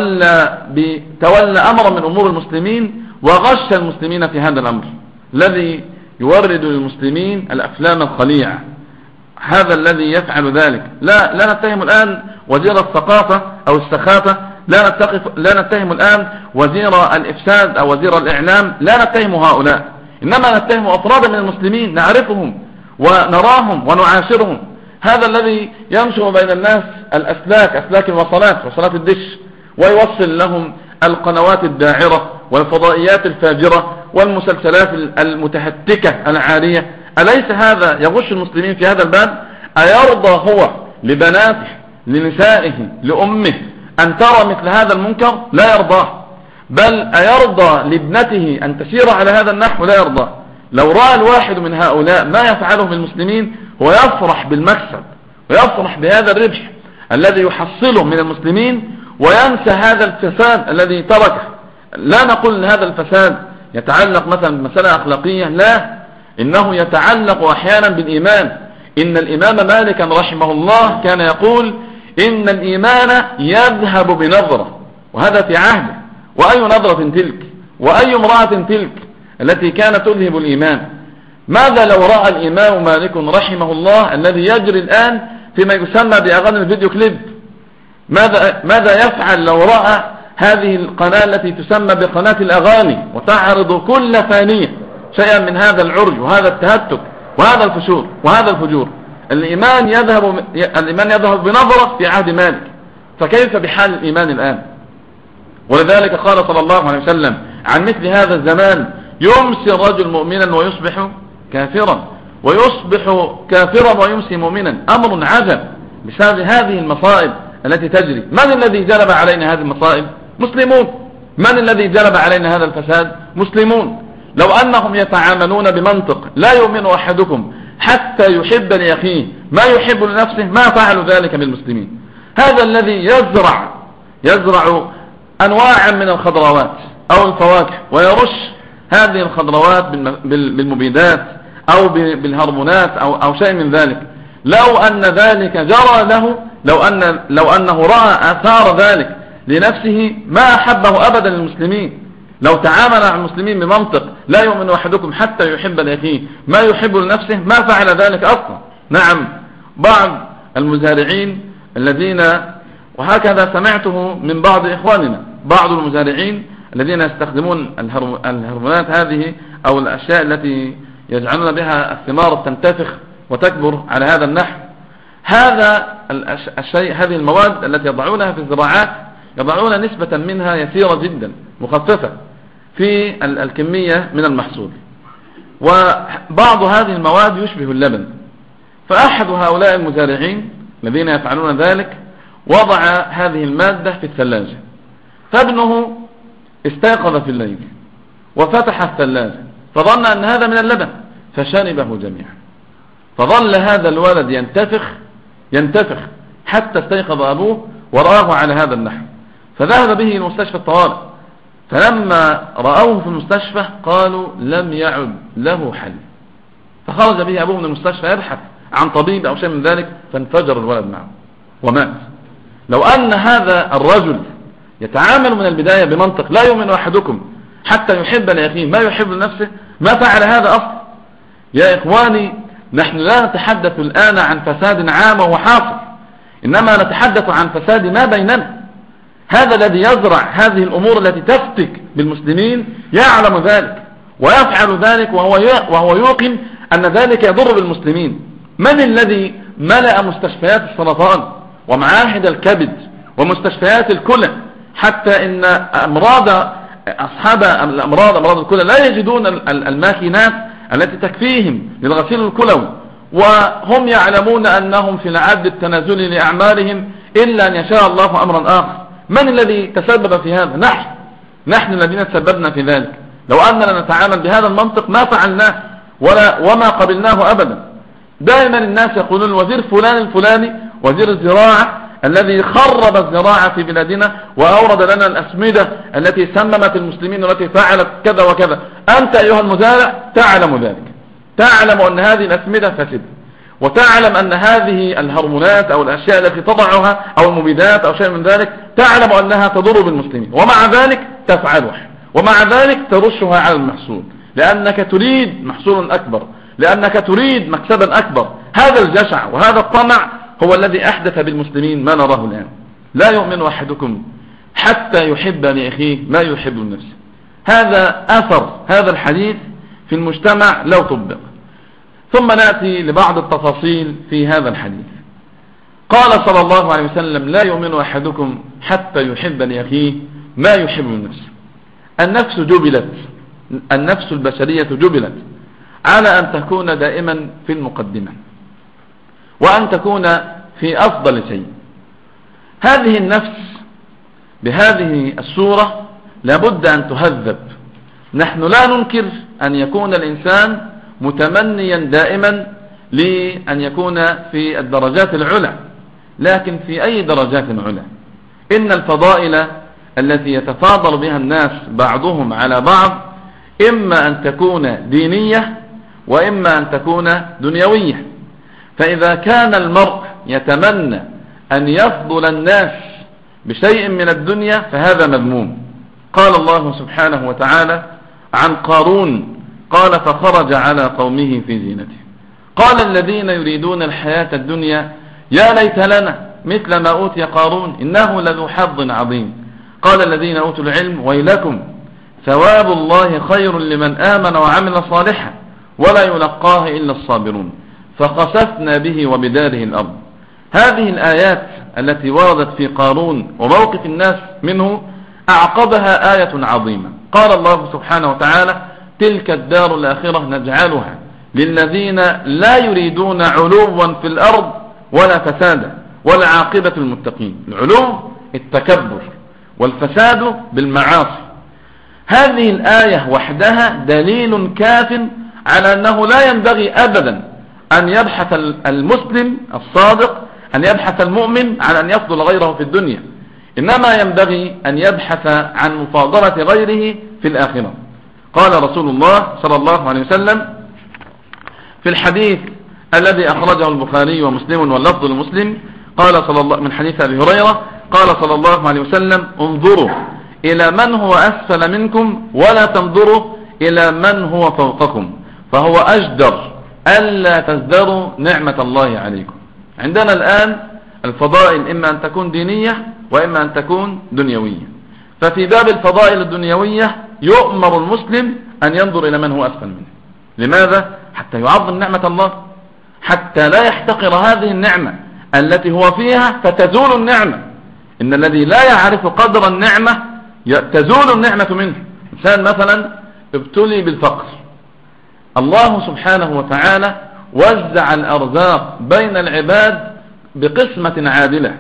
تولى أمر من أمور المسلمين وغش المسلمين في هذا الأمر، الذي يورد للمسلمين الأفلام الخليعة، هذا الذي يفعل ذلك. لا نتهم الآن وزير الثقافة أو السخافة، لا نتهم الآن وزير الإفساد أو وزير الإعلام، لا نتهم هؤلاء، إنما نتهم أفرادا من المسلمين نعرفهم ونراهم ونعاشرهم. هذا الذي ينشر بين الناس أسلاك الوصلات، وصلات الدش، ويوصل لهم القنوات الداعرة والفضائيات الفاجرة والمسلسلات المتهتكة العارية. أليس هذا يغش المسلمين في هذا الباب؟ أيرضى هو لبناته، لنسائه، لأمه أن ترى مثل هذا المنكر؟ لا يرضاه. بل أيرضى لابنته أن تسير على هذا النحو؟ لا يرضى. لو رأى الواحد من هؤلاء ما يفعله بالمسلمين هو يفرح بالمكسب ويفرح بهذا الربح الذي يحصله من المسلمين، وينسى هذا الفساد الذي تركه. لا نقول ان هذا الفساد يتعلق مثلا بمسألة أخلاقية، لا، إنه يتعلق أحيانا بالإيمان. إن الإمام مالكا رحمه الله كان يقول إن الإيمان يذهب بنظرة، وهذا في عهده. وأي نظرة تلك، وأي امرأة تلك التي كانت تذهب الإيمان. ماذا لو رأى الإمام مالك رحمه الله الذي يجري الآن فيما يسمى بأغاني الفيديو كليب؟ ماذا يفعل لو رأى هذه القناة التي تسمى بقناة الأغاني وتعرض كل ثانية شيئا من هذا العرج وهذا التهتك وهذا الفشور وهذا الفجور؟ الإيمان يذهب بنظرة في عهد مالك، فكيف بحال الإيمان الآن؟ ولذلك قال صلى الله عليه وسلم عن مثل هذا الزمان: يمسي الرجل مؤمنا ويصبح كافرا، ويصبح كافرا ويمسي مؤمنا. أمر عجب بسبب هذه المصائب التي تجري. من الذي جلب علينا هذه المصائب؟ مسلمون. من الذي جلب علينا هذا الفساد؟ مسلمون. لو أنهم يتعاملون بمنطق لا يؤمن أحدكم حتى يحب لأخيه ما يحب لنفسه ما فعلوا ذلك بالمسلمين. هذا الذي يزرع أنواعا من الخضروات أو الفواكه ويرش هذه الخضروات بالمبيدات أو بالهرمونات أو شيء من ذلك، لو أن ذلك جرى له، لو أنه رأى آثار ذلك لنفسه ما أحبه أبدا للمسلمين. لو تعامل مع المسلمين بمنطق لا يؤمن أحدكم حتى يحب لأخيه ما يحب لنفسه ما فعل ذلك أصلا. نعم، بعض المزارعين الذين، وهكذا سمعته من بعض إخواننا، بعض المزارعين الذين يستخدمون الهرمونات هذه أو الأشياء التي يجعلون بها الثمار تنتفخ وتكبر على هذا النحو، هذا الشيء، هذه المواد التي يضعونها في الزراعات يضعون نسبة منها يسيرة جدا مخففة في الكمية من المحصول، وبعض هذه المواد يشبه اللبن. فأحد هؤلاء المزارعين الذين يفعلون ذلك وضع هذه المادة في الثلاجة، فابنه استيقظ في الليل وفتح الثلاجة فظن أن هذا من اللبن فشربه جميعا، فظل هذا الولد ينتفخ حتى استيقظ أبوه ورآه على هذا النحو، فذهب به المستشفى الطوارئ. فلما رأوه في المستشفى قالوا لم يعد له حل، فخرج به أبوه من المستشفى يبحث عن طبيب أو شيء من ذلك، فانفجر الولد معه ومات. لو أن هذا الرجل يتعامل من البداية بمنطق لا يؤمن أحدكم حتى يحب لأخيه ما يحب لنفسه ما فعل هذا أصلا. يا إخواني، نحن لا نتحدث الآن عن فساد عام وحاصل، إنما نتحدث عن فساد ما بيننا. هذا الذي يزرع هذه الأمور التي تفتك بالمسلمين يعلم ذلك ويفعل ذلك وهو يوقن أن ذلك يضر بالمسلمين. من الذي ملأ مستشفيات السرطان ومعاهد الكبد ومستشفيات الكلى حتى إن أصحاب أمراض الكلى لا يجدون الماكينات التي تكفيهم للغسيل الكلوي، وهم يعلمون أنهم في العد التنازلي لأعمالهم إلا أن يشاء الله أمرا آخر. من الذي تسبب في هذا؟ نحن الذين تسببنا في ذلك. لو أننا نتعامل بهذا المنطق ما فعلناه وما قبلناه أبدا. دائما الناس يقولون الوزير فلان الفلاني وزير الزراعة الذي خرب الزراعة في بلادنا وأورد لنا الأسمدة التي سممت المسلمين والتي فعلت كذا وكذا. أنت أيها المزارع تعلم ذلك، تعلم أن هذه الأسمدة فسد، وتعلم أن هذه الهرمونات أو الأشياء التي تضعها أو المبيدات أو شيء من ذلك تعلم أنها تضر بالمسلمين، ومع ذلك تفعلها، ومع ذلك ترشها على المحصول لأنك تريد محصول أكبر، لأنك تريد مكسبا أكبر. هذا الجشع وهذا الطمع هو الذي أحدث بالمسلمين ما نراه الآن. لا يؤمن أحدكم حتى يحب لأخيه ما يحب لنفسه. هذا أثر هذا الحديث في المجتمع لو طبق. ثم نأتي لبعض التفاصيل في هذا الحديث. قال صلى الله عليه وسلم: لا يؤمن أحدكم حتى يحب لأخيه ما يحب من نفسه. النفس جبلت، النفس البشرية جبلت على أن تكون دائما في المقدمة، وأن تكون في أفضل شيء. هذه النفس بهذه الصورة لابد أن تهذب. نحن لا ننكر أن يكون الإنسان متمنيا دائما لأن يكون في الدرجات العلى، لكن في أي درجات على؟ إن الفضائل التي يتفاضل بها الناس بعضهم على بعض إما أن تكون دينية وإما أن تكون دنيوية. فإذا كان المرء يتمنى أن يفضل الناس بشيء من الدنيا فهذا مذموم. قال الله سبحانه وتعالى عن قارون: قال فخرج على قومه في زينته قال الذين يريدون الحياة الدنيا يا ليت لنا مثل ما أوتي قارون إنه لذو حظ عظيم قال الذين أوتوا العلم ويلكم ثواب الله خير لمن آمن وعمل صالحا ولا يلقاه إلا الصابرون فخسفنا به وبداره الأرض. هذه الآيات التي وردت في قارون وموقف الناس منه أعقبها آية عظيمة. قال الله سبحانه وتعالى: تلك الدار الآخرة نجعلها للذين لا يريدون علوا في الأرض ولا فسادا والعاقبة المتقين. العلو التكبر والفساد بالمعاصي. هذه الآية وحدها دليل كاف على أنه لا ينبغي أبدا أن يبحث المسلم الصادق، أن يبحث المؤمن عن أن يفضل غيره في الدنيا، إنما ينبغي أن يبحث عن مفاضلة غيره في الآخرة. قال رسول الله صلى الله عليه وسلم في الحديث الذي أخرجه البخاري ومسلم واللفظ المسلم، قال صلى الله من حديث أبي هريرة قال صلى الله عليه وسلم: انظروا إلى من هو أسفل منكم ولا تنظروا إلى من هو فوقكم فهو أجدر ألا تزدروا نعمة الله عليكم. عندنا الآن الفضائل إما أن تكون دينية وإما أن تكون دنيوية. ففي باب الفضائل الدنيوية يؤمر المسلم أن ينظر إلى من هو أسفل منه. لماذا؟ حتى يعظم نعمة الله، حتى لا يحتقر هذه النعمة التي هو فيها فتزول النعمة. إن الذي لا يعرف قدر النعمة تزول النعمة منه. إنسان مثلا ابتلي بالفقر، الله سبحانه وتعالى وزع الأرزاق بين العباد بقسمة عادلة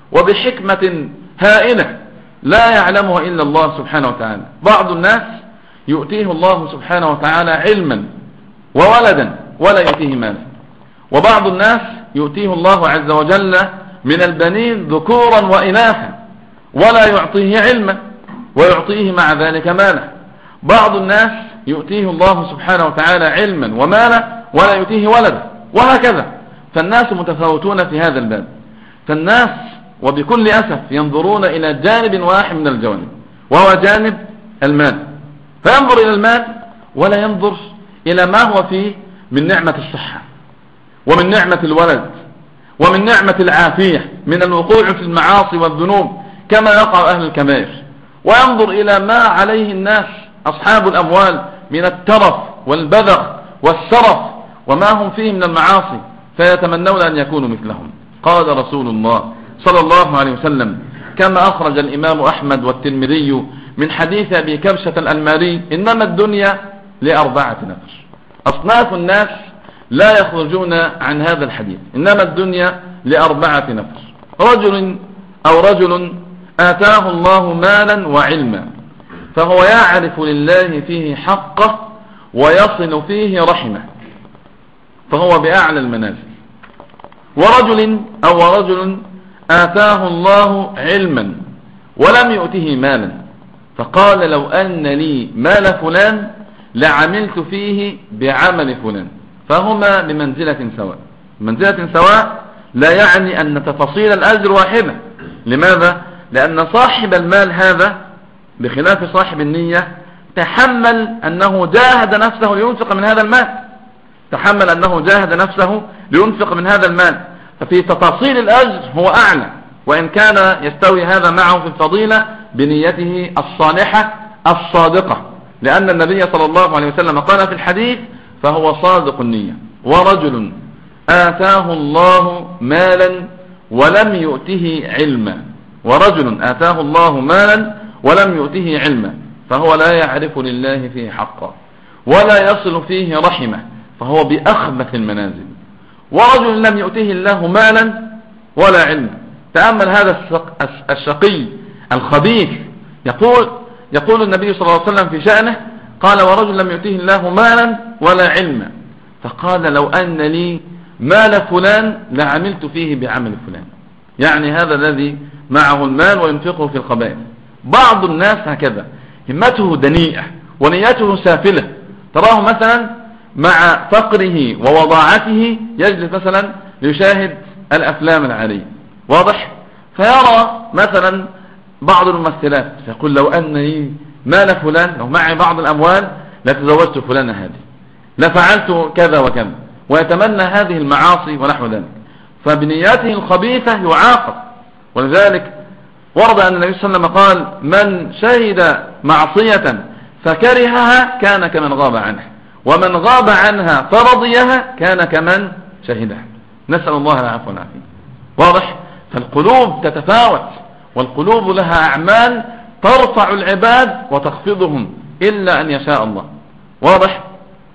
وبحكمة هائلة لا يعلمها إلا الله سبحانه وتعالى. بعض الناس يؤتيه الله سبحانه وتعالى علما وولدا ولا يؤتيه مالا، وبعض الناس يؤتيه الله عز وجل من البنين ذكورا وإناثا ولا يعطيه علما ويعطيه مع ذلك مالا. بعض الناس يؤتيه الله سبحانه وتعالى علما ومالا ولا يؤتيه ولدا، وهكذا. فالناس متفاوتون في هذا الباب. فالناس وبكل أسف ينظرون إلى جانب واحد من الجوانب وهو جانب المال، فينظر إلى المال ولا ينظر إلى ما هو فيه من نعمة الصحة ومن نعمة الولد ومن نعمة العافية من الوقوع في المعاصي والذنوب كما يقع أهل الكبائر، وينظر إلى ما عليه الناس أصحاب الأموال من الترف والبذخ والسرف وما هم فيه من المعاصي فيتمنون أن يكونوا مثلهم. قال رسول الله صلى الله عليه وسلم كما أخرج الإمام أحمد والترمذي من حديث أبي كبشة الأنماري: إنما الدنيا لأربعة نفر. أصناف الناس لا يخرجون عن هذا الحديث. إنما الدنيا لأربعة نفر: رجل آتاه الله مالا وعلما فهو يعرف لله فيه حقه ويصل فيه رحمه فهو بأعلى المنازل. ورجل آتاه الله علما ولم يؤته مالا فقال لو أن لي مال فلان لعملت فيه بعمل فلان فهما بمنزلة سواء. منزلة سواء لا يعني أن تفاصيل الأجر واحدة. لماذا؟ لأن صاحب المال هذا بخلاف صاحب النية تحمل أنه جاهد نفسه لينفق من هذا المال، تحمل أنه جاهد نفسه لينفق من هذا المال، ففي تفاصيل الأجر هو أعلى، وإن كان يستوي هذا معه في الفضيلة بنيته الصالحة الصادقة. لأن النبي صلى الله عليه وسلم قال في الحديث: فهو صادق النية. ورجل آتاه الله مالا ولم يؤته علما، ورجل آتاه الله مالا ولم يؤته علما، فهو لا يعرف لله فيه حقا ولا يصل فيه رحمه، فهو بأخبث المنازل. ورجل لم يؤته الله مالا ولا علما. تأمل هذا الشقي الخبيث، يقول النبي صلى الله عليه وسلم في شأنه، قال: ورجل لم يؤته الله مالا ولا علما، فقال: لو أن لي مال فلان لعملت فيه بعمل فلان. يعني هذا الذي معه المال وينفقه في الخبائث. بعض الناس هكذا، همته دنيئة ونيته سافلة، تراه مثلا مع فقره ووضاعته يجلس مثلا ليشاهد الأفلام العالية، واضح؟ فيرى مثلا بعض الممثلات فيقول: لو أن لي مال فلان، لو معي بعض الأموال لتزوجت فلان هذه، لفعلت كذا وكذا، ويتمنى هذه المعاصي ونحو ذلك. فبنياته الخبيثة يعاقب. ولذلك ورد أن النبي صلى الله عليه وسلم قال: من شهد معصية فكرهها كان كمن غاب عنها، ومن غاب عنها فرضيها كان كمن شهدها. نسأل الله العفو والعافية. واضح؟ فالقلوب تتفاوت، والقلوب لها أعمال ترفع العباد وتخفضهم إلا أن يشاء الله. واضح؟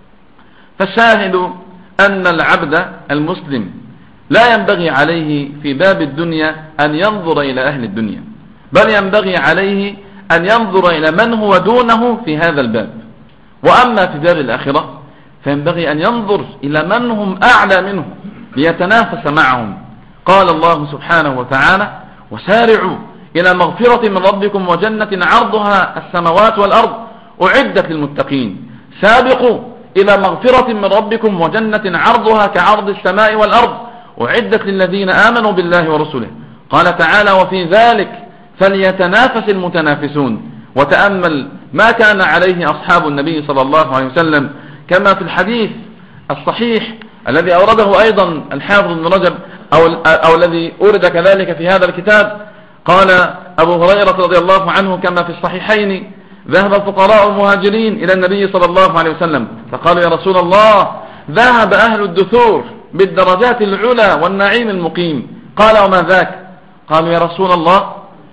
فالشاهد أن العبد المسلم لا ينبغي عليه في باب الدنيا أن ينظر إلى أهل الدنيا، بل ينبغي عليه أن ينظر إلى من هو دونه في هذا الباب. وأما في باب الآخرة فينبغي أن ينظر إلى من هم أعلى منه ليتنافس معهم. قال الله سبحانه وتعالى: وسارعوا إلى مغفرة من ربكم وجنة عرضها السماوات والأرض أعدت للمتقين. سابقوا إلى مغفرة من ربكم وجنة عرضها كعرض السماء والأرض أعدت للذين آمنوا بالله ورسله. قال تعالى: وفي ذلك فليتنافس المتنافسون. وتأمل ما كان عليه أصحاب النبي صلى الله عليه وسلم، كما في الحديث الصحيح الذي أورده أيضا الحافظ ابن رجب أو الذي أورد كذلك في هذا الكتاب. قال أبو هريرة رضي الله عنه كما في الصحيحين: ذهب الفقراء المهاجرين إلى النبي صلى الله عليه وسلم فقالوا: يا رسول الله، ذهب أهل الدثور بالدرجات العلى والنعيم المقيم. قال: وما ذاك؟ قالوا: يا رسول الله،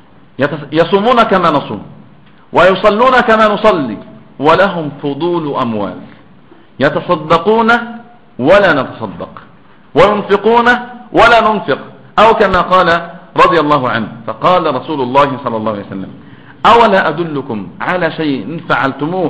يصومون كما نصوم ويصلون كما نصلي ولهم فضول أموال، يتصدقون ولا نتصدق، وينفقون ولا ننفق، أو كما قال رضي الله عنه. فقال رسول الله صلى الله عليه وسلم: أولا أدلكم على شيء إن فعلتموه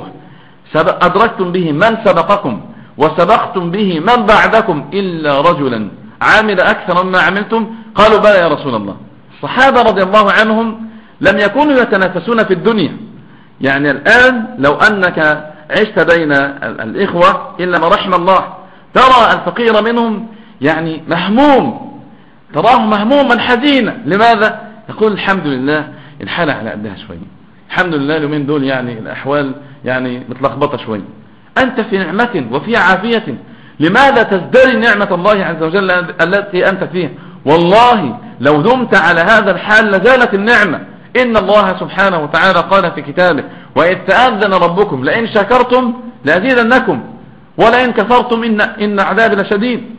أدركتم به من سبقكم وسبقتم به من بعدكم إلا رجلا عامل أكثر مما عملتم؟ قالوا: بلى يا رسول الله. الصحابة رضي الله عنهم لم يكونوا يتنافسون في الدنيا. يعني الآن لو أنك عشت بين الإخوة إلا ما رحم الله، ترى الفقير منهم يعني مهموم، تراه مهموما حزينا. لماذا؟ يقول: الحمد لله الحالة على قدها شوية، الحمد لله اليومين دول يعني الأحوال يعني متلخبطة شوية. أنت في نعمة وفي عافية، لماذا تزدري نعمة الله عز وجل التي أنت فيها؟ والله لو دمت على هذا الحال لزالت النعمة. إن الله سبحانه وتعالى قال في كتابه: وإذ تأذن ربكم لئن شكرتم لأزيدنكم ولئن كفرتم إن عذابي لشديد.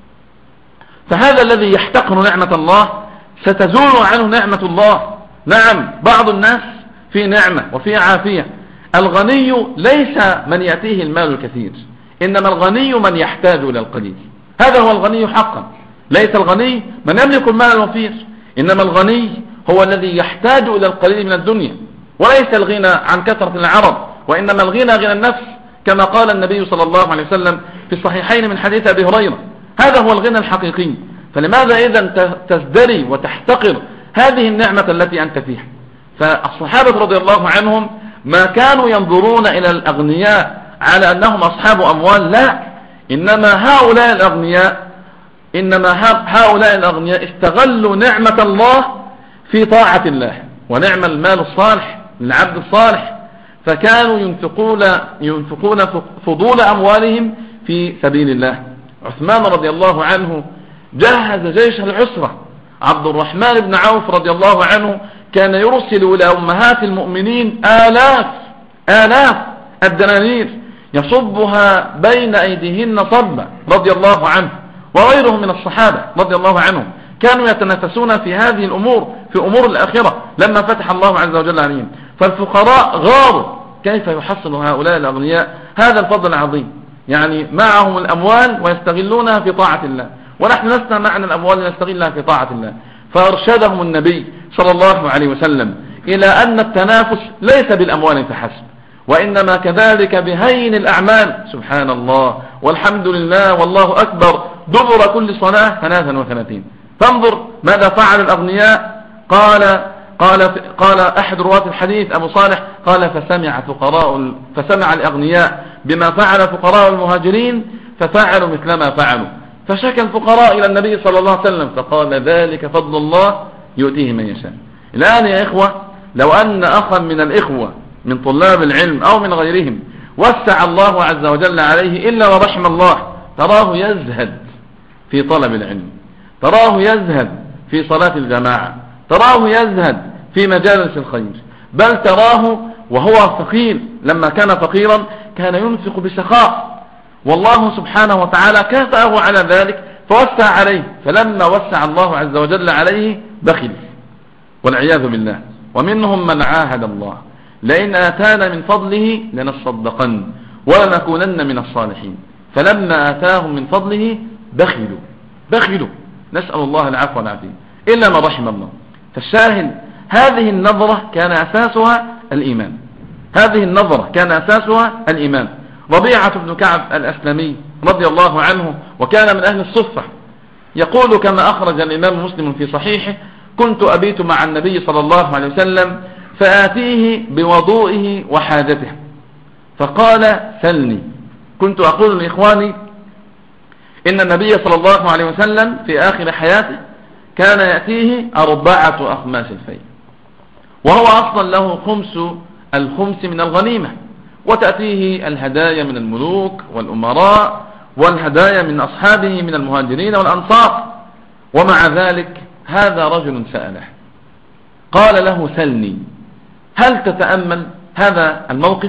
فهذا الذي يحتقر نعمة الله ستزول عنه نعمة الله. نعم، بعض الناس في نعمة وفي عافية. الغني ليس من يأتيه المال الكثير، إنما الغني من يحتاج إلى القليل. هذا هو الغني حقا. ليس الغني من يملك المال الوفير، إنما الغني هو الذي يحتاج إلى القليل من الدنيا. وليس الغنى عن كثرة العرض، وإنما الغنى غنى النفس، كما قال النبي صلى الله عليه وسلم في الصحيحين من حديث أبي هريرة. هذا هو الغنى الحقيقي. فلماذا إذن تزدري وتحتقر هذه النعمة التي أنت فيها؟ فالصحابة رضي الله عنهم ما كانوا ينظرون إلى الأغنياء على أنهم أصحاب أموال، لا، إنما هؤلاء الأغنياء استغلوا نعمة الله في طاعة الله، ونعم المال الصالح للعبد الصالح، فكانوا ينفقون فضول أموالهم في سبيل الله. عثمان رضي الله عنه جهز جيش العسرة. عبد الرحمن بن عوف رضي الله عنه كان يرسل إلى أمهات المؤمنين آلاف الدنانير يصبها بين أيديهن صبا رضي الله عنه وغيرهم من الصحابة رضي الله عنهم كانوا يتنافسون في هذه الأمور، في أمور الآخرة لما فتح الله عز وجل عليهم. فالفقراء غاروا كيف يحصل هؤلاء الأغنياء هذا الفضل العظيم، يعني معهم الأموال ويستغلونها في طاعة الله، ونحن لسنا معنا الأموال نستغلها في طاعة الله. فأرشدهم النبي صلى الله عليه وسلم إلى أن التنافس ليس بالأموال فحسب، وإنما كذلك بهين الأعمال، سبحان الله والحمد لله والله أكبر دبر كل صلاة 33. فانظر ماذا فعل الأغنياء. قال أحد رواة الحديث أبو صالح قال فسمع الأغنياء بما فعل فقراء المهاجرين ففعلوا مثل ما فعلوا، فشكى الفقراء إلى النبي صلى الله عليه وسلم فقال ذلك فضل الله يؤتيه من يشاء. الآن يا إخوة لو أن أخا من الإخوة من طلاب العلم أو من غيرهم وسع الله عز وجل عليه إلا ورحم الله، تراه يزهد في طلب العلم، تراه يزهد في صلاة الجماعة، تراه يزهد في مجالس الخير، بل تراه وهو فقير لما كان فقيرا كان ينفق بسخاء، والله سبحانه وتعالى كافأه على ذلك فوسع عليه. فلما وسع الله عز وجل عليه بخل والعياذ بالله. ومنهم من عاهد الله لئن آتانا من فضله لنصدقن ولنكونن من الصالحين، فلما آتاهم من فضله بخلوا نسأل الله العفو والعافية إلا ما رحم الله. فالشاهد هذه النظرة كان أساسها الإيمان، هذه النظرة كان أساسها الإيمان. ربيعة بن كعب الأسلمي رضي الله عنه وكان من أهل الصفة يقول كما أخرج الإمام مسلم في صحيحه: كنت أبيت مع النبي صلى الله عليه وسلم فآتيه بوضوئه وحاجته فقال سلني. كنت أقول لإخواني إن النبي صلى الله عليه وسلم في آخر حياته كان يأتيه 4 أخماس الفيل، وهو أصلا له الخمس من الغنيمة، وتأتيه الهدايا من الملوك والأمراء والهدايا من أصحابه من المهاجرين والأنصار. ومع ذلك هذا رجل سأله قال له سلني. هل تتأمل هذا الموقف؟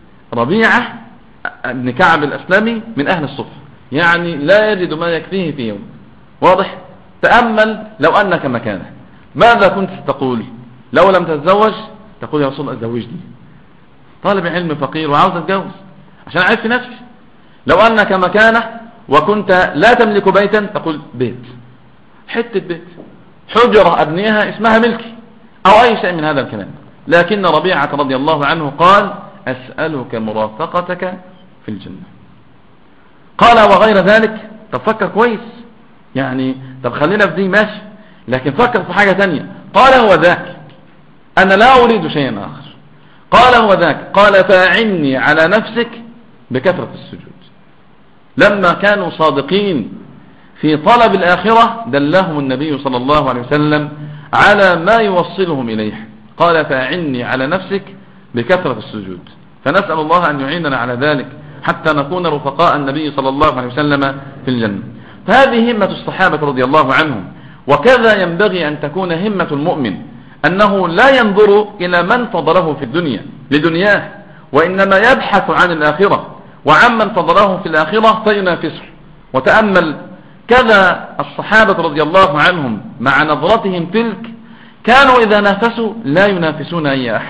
ربيعة بن كعب الأسلمي من أهل الصف، يعني لا يجد ما يكفيه في يوم، واضح؟ تأمل لو أنك مكانه ماذا كنت تقول؟ لو لم تتزوج تقول يا رسول الله زوجني، طالب علم فقير وعاوز اتجوز عشان اعيش في نفسي. لو أنك مكانه وكنت لا تملك بيتا تقول بيت، حتة بيت، حجرة أبنيها اسمها ملكي، أو أي شيء من هذا الكلام. لكن ربيعة رضي الله عنه قال أسألك مرافقتك في الجنة. قال وغير ذلك. طب فكر كويس، يعني طب خلينا في دي ماشي، لكن فكر في حاجة تانية. قال هو ذاك، أنا لا أريد شيئا آخر. قال هو ذاك، قال فأعني على نفسك بكثرة السجود. لما كانوا صادقين في طلب الآخرة دلهم النبي صلى الله عليه وسلم على ما يوصلهم إليه. قال فأعني على نفسك بكثرة السجود. فنسأل الله أن يعيننا على ذلك حتى نكون رفقاء النبي صلى الله عليه وسلم في الجنة. فهذه همة الصحابة رضي الله عنهم، وكذا ينبغي أن تكون همة المؤمن، أنه لا ينظر إلى من فضله في الدنيا لدنياه، وإنما يبحث عن الآخرة وعمن فضله في الآخرة فينافسه. وتأمل كذا الصحابة رضي الله عنهم مع نظرتهم تلك كانوا إذا نافسوا لا ينافسون أي أحد.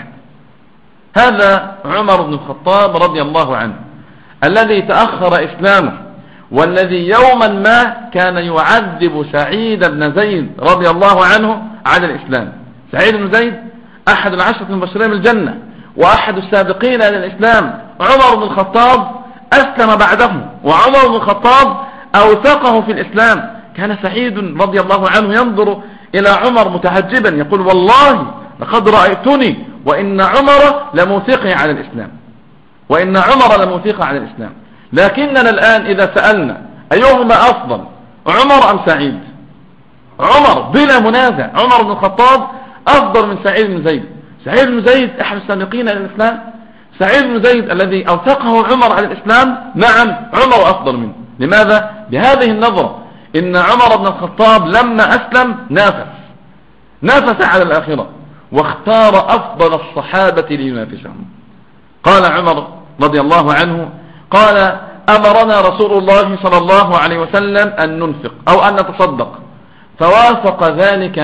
هذا عمر بن الخطاب رضي الله عنه الذي تأخر إسلامه، والذي يوما ما كان يعذب سعيد بن زيد رضي الله عنه على الإسلام. سعيد بن زيد أحد 10 المبشرين بالجنة وأحد السابقين إلى الإسلام. عمر بن الخطاب أسلم بعده، وعمر بن الخطاب أوثقه في الإسلام. كان سعيد رضي الله عنه ينظر إلى عمر متعجبا يقول والله لقد رأيتني وإن عمر لموثقي على الإسلام، وإن عمر لموثقي على الإسلام. لكننا الآن إذا سألنا أيهما أفضل، عمر أم سعيد؟ عمر بلا منازع، عمر بن الخطاب أفضل من سعيد بن زيد. سعيد بن زيد أحد السابقين إلى الإسلام، سعيد بن زيد الذي أوثقه عمر على الإسلام، نعم عمر أفضل منه. لماذا؟ بهذه النظرة، إن عمر بن الخطاب لما أسلم نافس على الآخرة، واختار أفضل الصحابة لينافسهم. قال عمر رضي الله عنه قال أمرنا رسول الله صلى الله عليه وسلم أن ننفق أو أن نتصدق، فوافق ذلك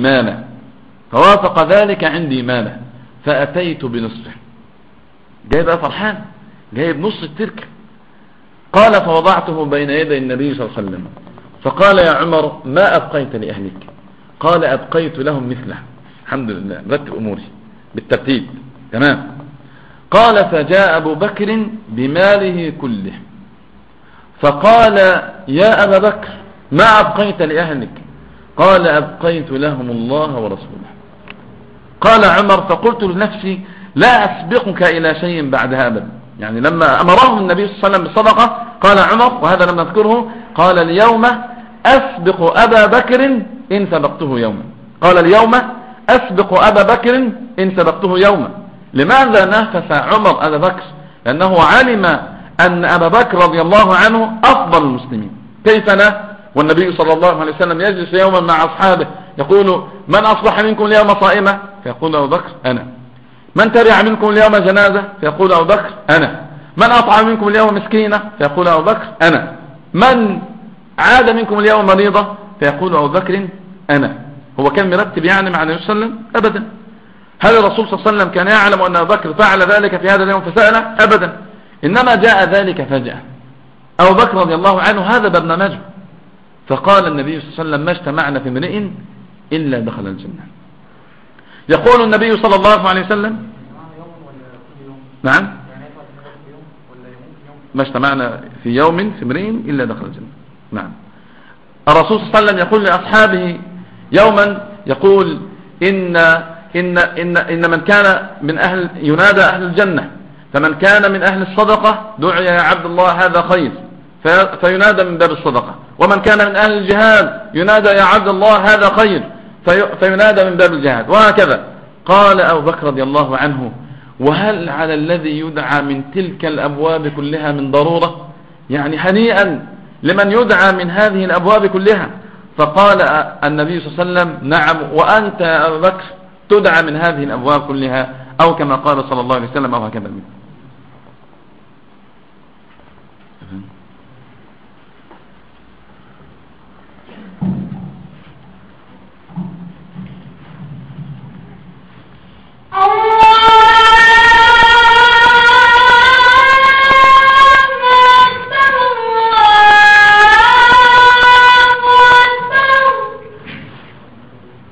عندي ماله فأتيت بنصفه. جاي بقى فرحان، جايب نص التركة. قال فوضعته بين يدي النبي صلى الله عليه وسلم فقال يا عمر ما أبقيت لأهلك؟ قال أبقيت لهم مثله. الحمد لله، مرتب أموري بالترتيب تمام. قال فجاء أبو بكر بماله كله فقال يا أبا بكر ما أبقيت لأهلك؟ قال أبقيت لهم الله ورسوله. قال عمر فقلت لنفسي لا أسبقك إلى شيء بعدها أبدا. يعني لما أمرهم النبي صلى الله عليه وسلم بالصدقة قال عمر، وهذا لم نذكره، قال اليوم أسبق أبا بكر إن سبقته يوما. قال اليوم أسبق أبا بكر إن سبقته يوما. لماذا نافس عمر أبا بكر؟ لأنه علم أن أبا بكر رضي الله عنه أفضل المسلمين. كيف لا؟ والنبي صلى الله عليه وسلم يجلس يوما مع أصحابه يقول من أصبح منكم اليوم صائمة؟ فيقول أبو بكر أنا. من ترع منكم اليوم جنازة؟ فيقول أبو بكر أنا. من أطعم منكم اليوم مسكينة؟ فيقول أبو بكر أنا. من عاد منكم اليوم مريضة؟ فيقول أبو بكر أنا. هو كان مرتب يعني مع النبي صلى الله عليه وسلم؟ أبدا. هل الرسول صلى الله عليه وسلم كان يعلم أن أبو بكر فعل ذلك في هذا اليوم فسأله؟ أبدا. إنما جاء ذلك فجأة. أبو بكر رضي الله عنه هذا برنامجه. فقال النبي صلى الله عليه وسلم ما اجتمعنا في امرئ إلا دخل الجنة. يقول النبي صلى الله عليه وسلم نعم ما اجتمعنا في يوم في امرئ إلا دخل الجنة. نعم. الرسول صلى الله عليه وسلم يقول لأصحابه يوما يقول إن من كان من أهل ينادى أهل الجنة، فمن كان من أهل الصدقة دعي يا عبد الله هذا خير فينادى من باب الصدقة، ومن كان من أهل الجهاد ينادى يا عبد الله هذا خير فينادى من باب الجهاد، وهكذا. قال أبو بكر رضي الله عنه وهل على الذي يدعى من تلك الأبواب كلها من ضرورة؟ يعني هنيئا لمن يدعى من هذه الأبواب كلها. فقال النبي صلى الله عليه وسلم نعم وأنت يا أبو بكر تدعى من هذه الأبواب كلها، أو كما قال صلى الله عليه وسلم أو هكذا.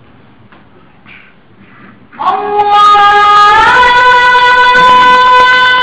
Allah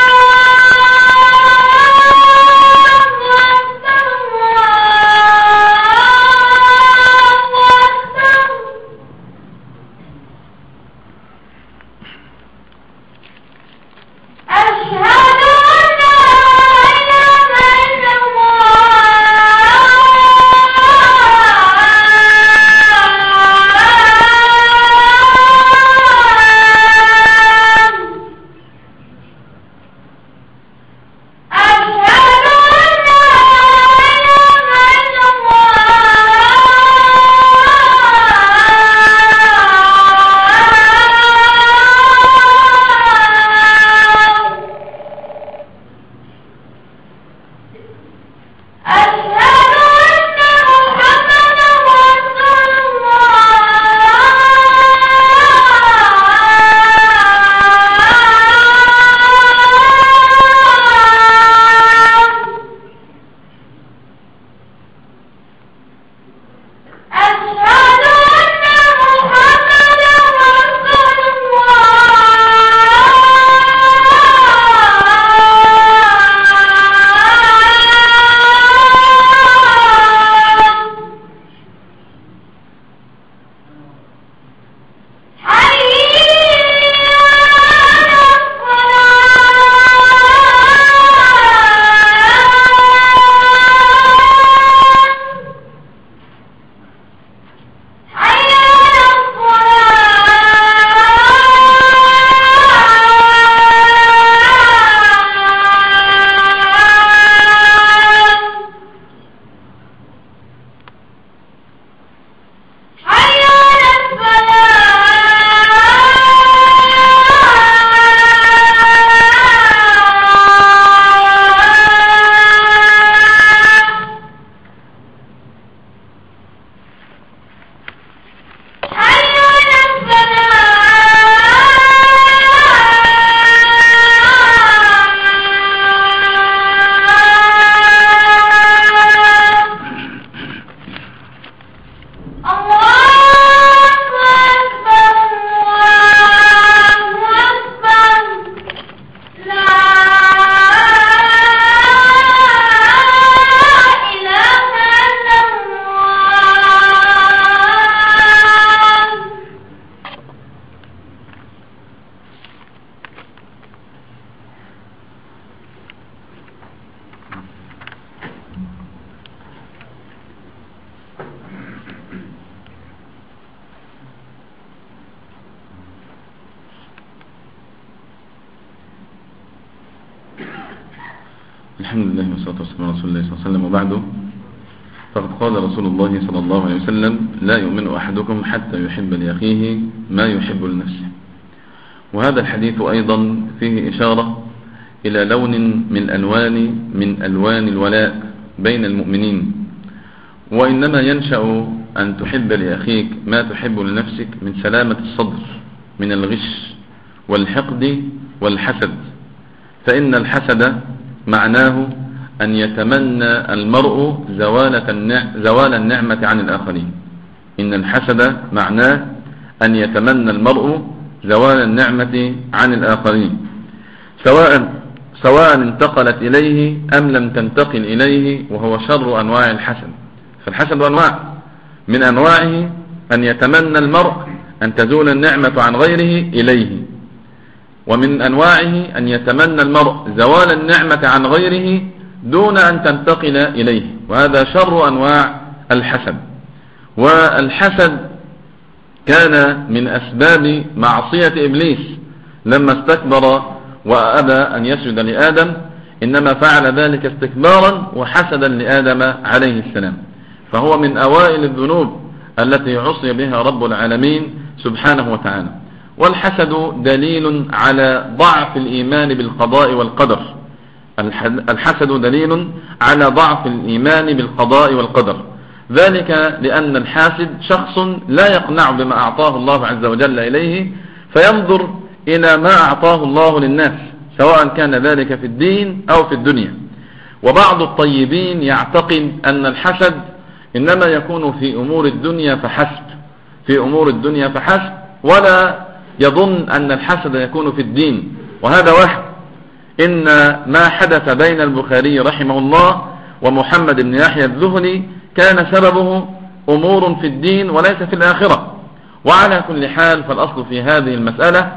الحمد لله والصلاة والسلام على رسول الله صلى الله عليه وسلم، وبعده فقد قال رسول الله صلى الله عليه وسلم: لا يؤمن أحدكم حتى يحب لأخيه ما يحب لنفسه. وهذا الحديث أيضا فيه إشارة إلى لون من ألوان الولاء بين المؤمنين، وإنما ينشأ أن تحب لأخيك ما تحب لنفسك من سلامة الصدر من الغش والحقد والحسد. فإن الحسد معناه أن يتمنى المرء زوال النعمة عن الآخرين. إن الحسد معناه أن يتمنى المرء زوال النعمة عن الآخرين، سواء انتقلت إليه أم لم تنتقل إليه، وهو شر أنواع الحسد. فالحسد أنواع، من أنواعه أن يتمنى المرء أن تزول النعمة عن غيره إليه، ومن أنواعه أن يتمنى المرء زوال النعمة عن غيره دون أن تنتقل إليه، وهذا شر أنواع الحسد. والحسد كان من أسباب معصية إبليس لما استكبر وأبى أن يسجد لآدم، إنما فعل ذلك استكبارا وحسدا لآدم عليه السلام. فهو من أوائل الذنوب التي عصي بها رب العالمين سبحانه وتعالى. والحسد دليل على ضعف الإيمان بالقضاء والقدر. الحسد دليل على ضعف الإيمان بالقضاء والقدر، ذلك لأن الحاسد شخص لا يقنع بما أعطاه الله عز وجل إليه، فينظر إلى ما أعطاه الله للناس سواء كان ذلك في الدين أو في الدنيا. وبعض الطيبين يعتقد أن الحسد إنما يكون في أمور الدنيا فحسب، ولا يظن أن الحسد يكون في الدين، وهذا وهم. إن ما حدث بين البخاري رحمه الله ومحمد بن يحيى الذهلي كان سببه أمور في الدين وليس في الآخرة. وعلى كل حال فالأصل في هذه المسألة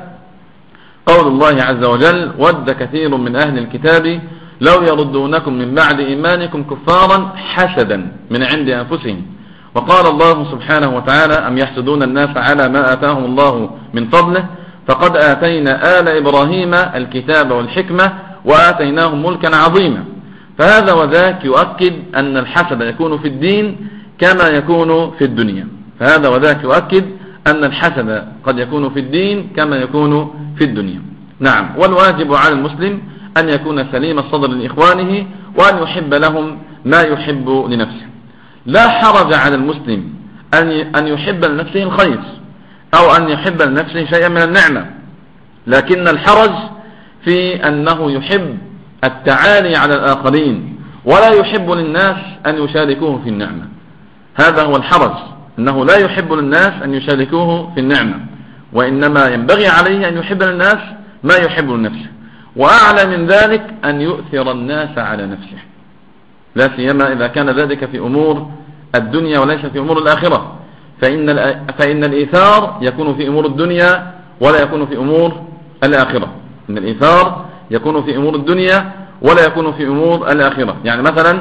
قول الله عز وجل: ود كثير من أهل الكتاب لو يردونكم من بعد إيمانكم كفارا حسدا من عند أنفسهم. وقال الله سبحانه وتعالى: أم يحسدون الناس على ما آتاهم الله من فضله فقد آتينا آل إبراهيم الكتاب والحكمة وآتيناهم ملكا عظيما. فهذا وذاك يؤكد أن الحسد يكون في الدين كما يكون في الدنيا. فهذا وذاك يؤكد أن الحسد قد يكون في الدين كما يكون في الدنيا. نعم. والواجب على المسلم أن يكون سليم الصدر لإخوانه وأن يحب لهم ما يحب لنفسه. لا حرج على المسلم أن يحب لنفسه الخير أو أن يحب لنفسه شيئا من النعمة، لكن الحرج في أنه يحب التعالي على الآخرين ولا يحب للناس أن يشاركوه في النعمة. هذا هو الحرج، أنه لا يحب للناس أن يشاركوه في النعمة، وإنما ينبغي عليه أن يحب للناس ما يحب لنفسه. وأعلى من ذلك أن يؤثر الناس على نفسه، لا سيما إذا كان ذلك في أمور الدنيا وليس في أمور الآخرة. فإن الإيثار يكون في أمور الدنيا ولا يكون في أمور الآخرة. إن الإيثار يكون في أمور الدنيا ولا يكون في أمور الآخرة. يعني مثلا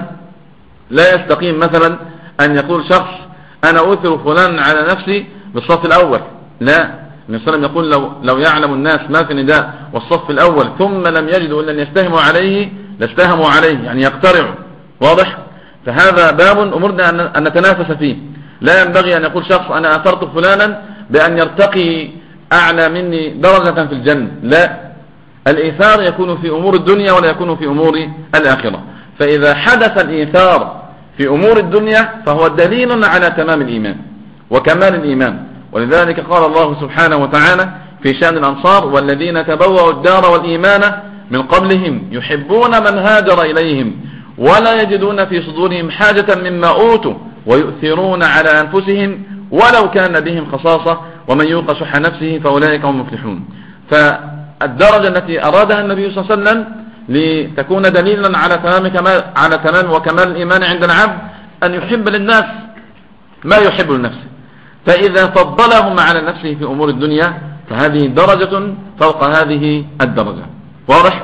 لا يستقيم مثلا أن يقول شخص: أنا أؤثر فلان على نفسي بالصف الأول. لا، النبي صلى الله عليه وسلم يقول: لو يعلم الناس ما في نداء والصف الأول ثم لم يجدوا إلا أن يستهموا عليه لاستهموا عليه، يعني يقترعوا. واضح؟ فهذا باب أمرنا أن نتنافس فيه. لا ينبغي أن يقول شخص: أنا أثرت فلانا بأن يرتقي أعلى مني درجة في الجنة. لا، الإيثار يكون في أمور الدنيا ولا يكون في أمور الآخرة. فإذا حدث الإيثار في أمور الدنيا فهو دليل على تمام الإيمان وكمال الإيمان. ولذلك قال الله سبحانه وتعالى في شأن الأنصار: والذين تبوأوا الدار والإيمان من قبلهم يحبون من هاجر إليهم ولا يجدون في صدورهم حاجة مما أوتوا ويؤثرون على أنفسهم ولو كان بهم خصاصة ومن يوق شح نفسه فأولئك هم المفلحون. فالدرجة التي أرادها النبي صلى الله عليه وسلم لتكون دليلا على تمام وكمال الإيمان عند العبد أن يحب للناس ما يحب لنفسه. فإذا فضلهم على نفسه في أمور الدنيا فهذه درجة فوق هذه الدرجة. واضح؟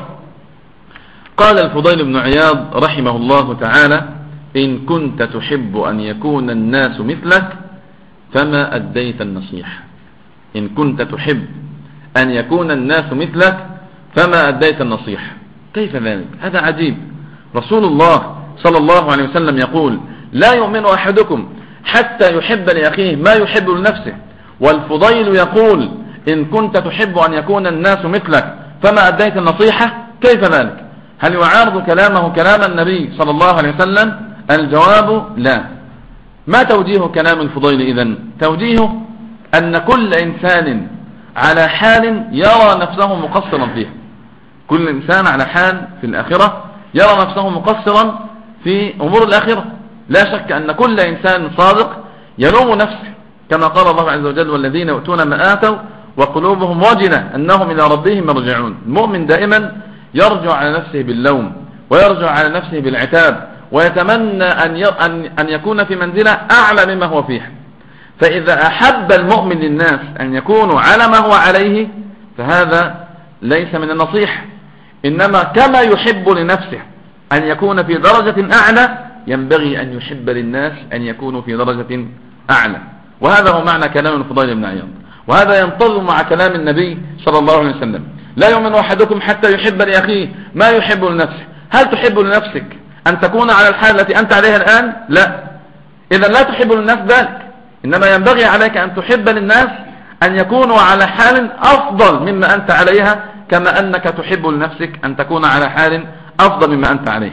قال الفضيل بن عياض رحمه الله تعالى: إن كنت تحب أن يكون الناس مثلك فما أديت النصيحة. إن كنت تحب أن يكون الناس مثلك فما أديت النصيحة. كيف ذلك؟ هذا عجيب. رسول الله صلى الله عليه وسلم يقول: لا يؤمن أحدكم حتى يحب لأخيه ما يحب لنفسه. والفضيل يقول: إن كنت تحب أن يكون الناس مثلك فما أديت النصيحة؟ كيف ذلك؟ هل يعارض كلامه كلام النبي صلى الله عليه وسلم؟ الجواب لا. ما توجيه كلام الفضيل إذن؟ توجيهه أن كل إنسان على حال يرى نفسه مقصرا فيها. كل إنسان على حال في الآخرة يرى نفسه مقصرا في أمور الآخرة. لا شك أن كل إنسان صادق يلوم نفسه، كما قال الله عز وجل: والذين يؤتون ما آتوا وقلوبهم وجلة أنهم إلى ربهم يرجعون. المؤمن دائما يرجع على نفسه باللوم، ويرجع على نفسه بالعتاب، ويتمنى أن يكون في منزلة أعلى مما هو فيها. فإذا أحب المؤمن للناس أن يكونوا على ما هو عليه فهذا ليس من النصيحة، إنما كما يحب لنفسه أن يكون في درجة أعلى ينبغي أن يحب للناس أن يكونوا في درجة أعلى. وهذا هو معنى كلام الفضيل بن عياض، وهذا ينطبق مع كلام النبي صلى الله عليه وسلم: لا يؤمن أحدكم حتى يحب لأخيه ما يحب لنفسه. هل تحب لنفسك أن تكون على الحال التي أنت عليها الآن؟ لا. إذا لا تحب للناس ذلك، إنما ينبغي عليك أن تحب للناس أن يكونوا على حال أفضل مما أنت عليها، كما أنك تحب لنفسك أن تكون على حال أفضل مما أنت عليها.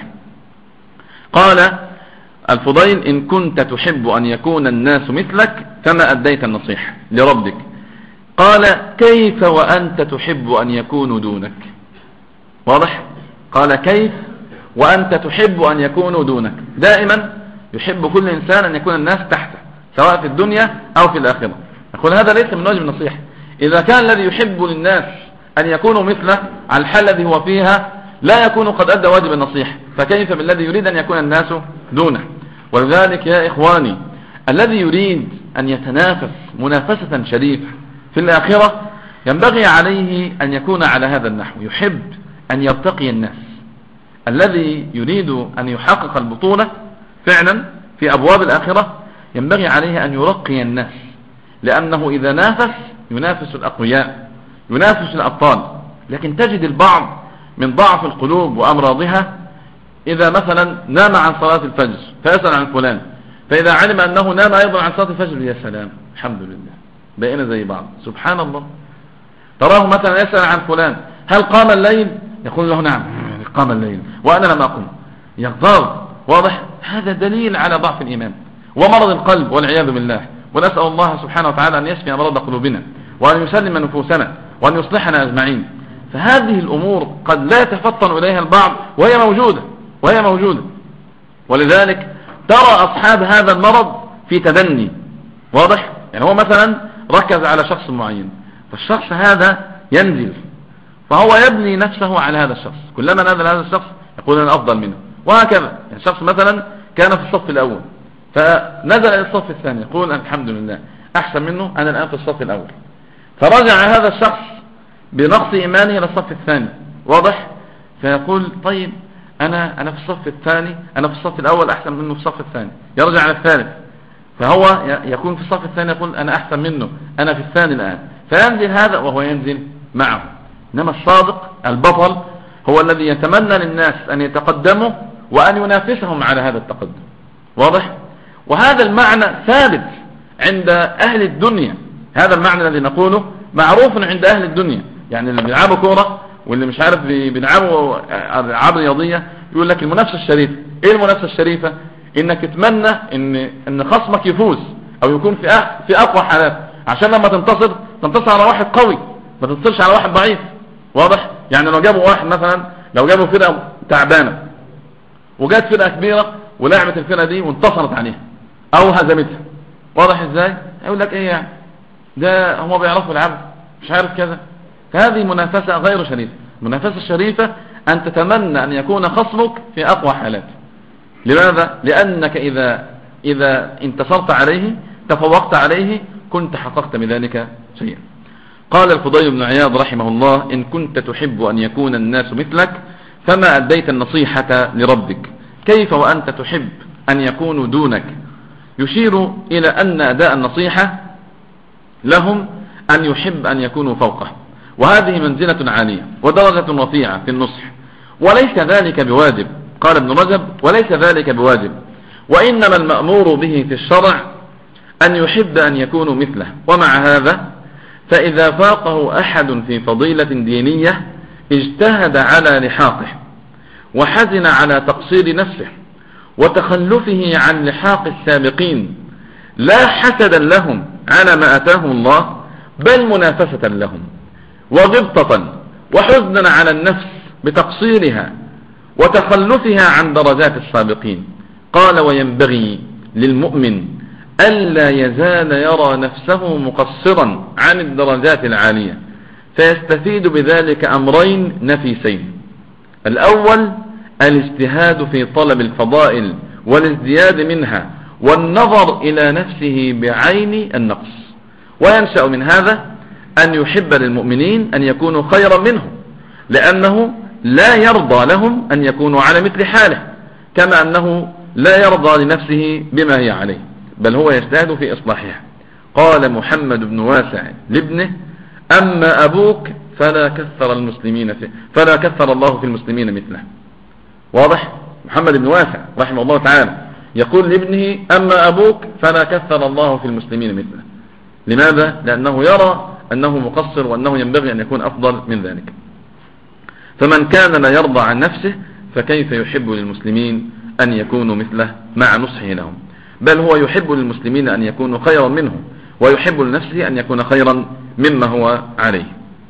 قال الفضيل: إن كنت تحب أن يكون الناس مثلك فما أديت النصيحة لربك. قال: كيف وأنت تحب أن يكونوا دونك؟ واضح؟ قال: كيف وأنت تحب أن يكونوا دونك؟ دائما يحب كل إنسان أن يكون الناس تحته، سواء في الدنيا أو في الآخرة. أقول هذا ليس من واجب النصيحة. إذا كان الذي يحب للناس أن يكونوا مثله على الحال الذي هو فيها لا يكون قد أدى واجب النصيحة، فكيف بالذي يريد أن يكون الناس دونه؟ ولذلك يا إخواني، الذي يريد أن يتنافس منافسة شريفة في الآخرة ينبغي عليه أن يكون على هذا النحو، يحب أن يرتقي الناس. الذي يريد أن يحقق البطولة فعلا في أبواب الآخرة ينبغي عليه أن يرقي الناس، لأنه إذا نافس ينافس الأقوياء، ينافس الأبطال. لكن تجد البعض من ضعف القلوب وأمراضها إذا مثلا نام عن صلاة الفجر فيسأل عن فلان، فإذا علم أنه نام أيضا عن صلاة الفجر: يا سلام، الحمد لله، بقينا زي بعض، سبحان الله. تراه مثلا يسأل عن فلان: هل قام الليل؟ يقول له: نعم قام الليل وأنا لم أقم، يغضب. واضح؟ هذا دليل على ضعف الإيمان ومرض القلب والعياذ بالله. ونسأل الله سبحانه وتعالى أن يشفي أمراض قلوبنا، وأن يسلم نفوسنا، وأن يصلحنا أجمعين. فهذه الأمور قد لا يتفطن إليها البعض وهي موجودة. ولذلك ترى أصحاب هذا المرض في تدني. واضح؟ يعني هو مثلا ركز على شخص معين، فالشخص هذا ينزل، فهو يبني نفسه على هذا الشخص. كلما نزل هذا الشخص يقول أنا أفضل منه، وهكذا. يعني الشخص مثلا كان في الصف الأول فنزل إلى الصف الثاني يقول الحمد لله أحسن منه، أنا الآن في الصف الأول. فرجع هذا الشخص بنقص إيمانه إلى الصف الثاني. واضح؟ فيقول طيب أنا في الصف الثاني، أنا في الصف الأول أحسن منه في الصف الثاني. يرجع على الثالث، فهو يكون في الصف الثاني يقول أنا أحسن منه، أنا في الثاني الآن. فينزل هذا وهو ينزل معه. إنما الصادق البطل هو الذي يتمنى للناس أن يتقدموا وأن ينافسهم على هذا التقدم. واضح؟ وهذا المعنى ثابت عند أهل الدنيا. هذا المعنى الذي نقوله معروف عند أهل الدنيا. يعني اللي بيلعبوا كورة واللي مش عارف بيلعبوا ألعاب رياضية يقول لك المنافسة الشريفة. إيه المنافسة الشريفة؟ إنك تتمنى إن خصمك يفوز أو يكون في أقوى حالات، عشان لما تنتصر على واحد قوي، ما تنتصرش على واحد ضعيف. واضح؟ يعني لو جابوا واحد مثلا، لو جابوا فرقة تعبانة وجات فرقة كبيرة ولعبت الفرقة دي وانتصرت عليها أو هزمتها، واضح إزاي؟ يقول لك إيه يعني ده هم بيعرفوا يلعبوا مش عارف كذا. فهذه منافسة غير شريفة. المنافسة الشريفة أن تتمنى أن يكون خصمك في أقوى حالاته. لماذا؟ لأنك إذا انتصرت عليه، تفوقت عليه، كنت حققت بذلك شيئا. قال الفضيل بن عياض رحمه الله: إن كنت تحب أن يكون الناس مثلك فما أديت النصيحة لربك، كيف وأنت تحب أن يكونوا دونك؟ يشير إلى أن أداء النصيحة لهم أن يحب أن يكونوا فوقه، وهذه منزلة عالية ودرجة رفيعة في النصح، وليس ذلك بواجب، قال ابن رجب: وليس ذلك بواجب، وإنما المأمور به في الشرع أن يحب أن يكونوا مثله. ومع هذا فإذا فاقه أحد في فضيلة دينية اجتهد على لحاقه وحزن على تقصير نفسه وتخلفه عن لحاق السابقين، لا حسدا لهم على ما أتاهم الله، بل منافسة لهم وغبطة وحزنا على النفس بتقصيرها وتخلفها عن درجات السابقين. قال: وينبغي للمؤمن ألا يزال يرى نفسه مقصرا عن الدرجات العالية، فيستفيد بذلك أمرين نفيسين: الأول الاجتهاد في طلب الفضائل والازدياد منها والنظر إلى نفسه بعين النقص، وينشأ من هذا أن يحب للمؤمنين أن يكونوا خيرا منهم، لأنه لا يرضى لهم أن يكونوا على مثل حاله، كما أنه لا يرضى لنفسه بما هي عليه، بل هو يجتهد في إصلاحها. قال محمد بن واسع لابنه: أما أبوك فلا كثر الله في المسلمين مثله. واضح؟ محمد بن واسع رحمه الله تعالى يقول لابنه: أما أبوك فلا كثر الله في المسلمين مثله. لماذا؟ لأنه يرى أنه مقصر وأنه ينبغي أن يكون أفضل من ذلك. فمن كان لا يرضى عن نفسه فكيف يحب للمسلمين أن يكونوا مثله مع نصحه لهم؟ بل هو يحب للمسلمين أن يكونوا خيرا منهم، ويحب لنفسه أن يكون خيرا مما هو عليه.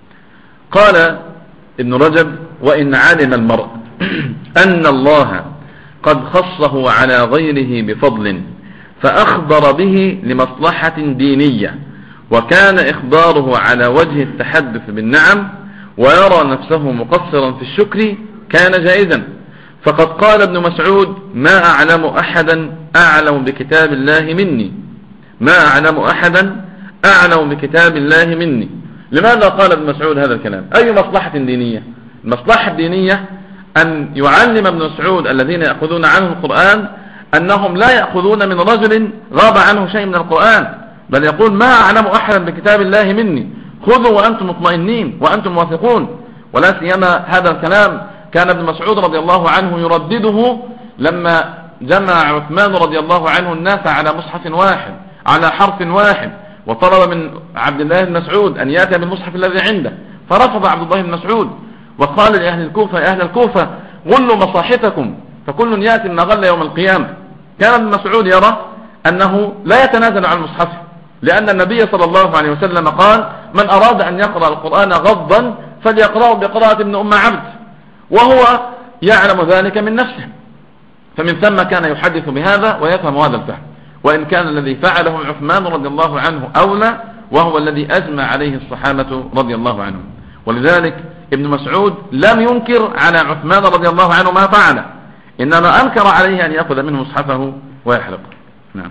قال ابن رجب: وإن علم المرء أن الله قد خصه على غيره بفضل فأخبر به لمصلحة دينية، وكان إخباره على وجه التحدث بالنعم، ويرى نفسه مقصرا في الشكر، كان جائزا. فقد قال ابن مسعود: ما أعلم أحدا أعلم بكتاب الله مني، ما أعلم أحدا أعلم بكتاب الله مني. لماذا قال ابن مسعود هذا الكلام؟ أي مصلحة دينية؟ المصلحة الدينية أن يعلم ابن مسعود الذين يأخذون عنه القرآن أنهم لا يأخذون من رجل غاب عنه شيء من القرآن، بل يقول: ما أعلم أحدا بكتاب الله مني، خذوا وأنتم مطمئنين وأنتم واثقون. ولا سيما هذا الكلام كان ابن مسعود رضي الله عنه يردده لما جمع عثمان رضي الله عنه الناس على مصحف واحد على حرف واحد، وطلب من عبد الله بن مسعود أن يأتي بالمصحف الذي عنده، فرفض عبد الله بن مسعود وقال لأهل الكوفة: يا أهل الكوفة غلوا مصاحفكم فكل يأتي ما غل يوم القيامة. كان ابن مسعود يرى أنه لا يتنازل عن المصحف، لأن النبي صلى الله عليه وسلم قال: من أراد أن يقرأ القرآن غضا فليقرأه بقراءة ابن أم عبد، وهو يعلم ذلك من نفسه. فمن ثم كان يحدث بهذا ويفهم هذا الفهم، وإن كان الذي فعله عثمان رضي الله عنه أولى، وهو الذي أجمع عليه الصحابة رضي الله عنهم. ولذلك ابن مسعود لم ينكر على عثمان رضي الله عنه ما فعله، إنما أنكر عليه أن يأخذ منه مصحفه ويحرقه. نعم.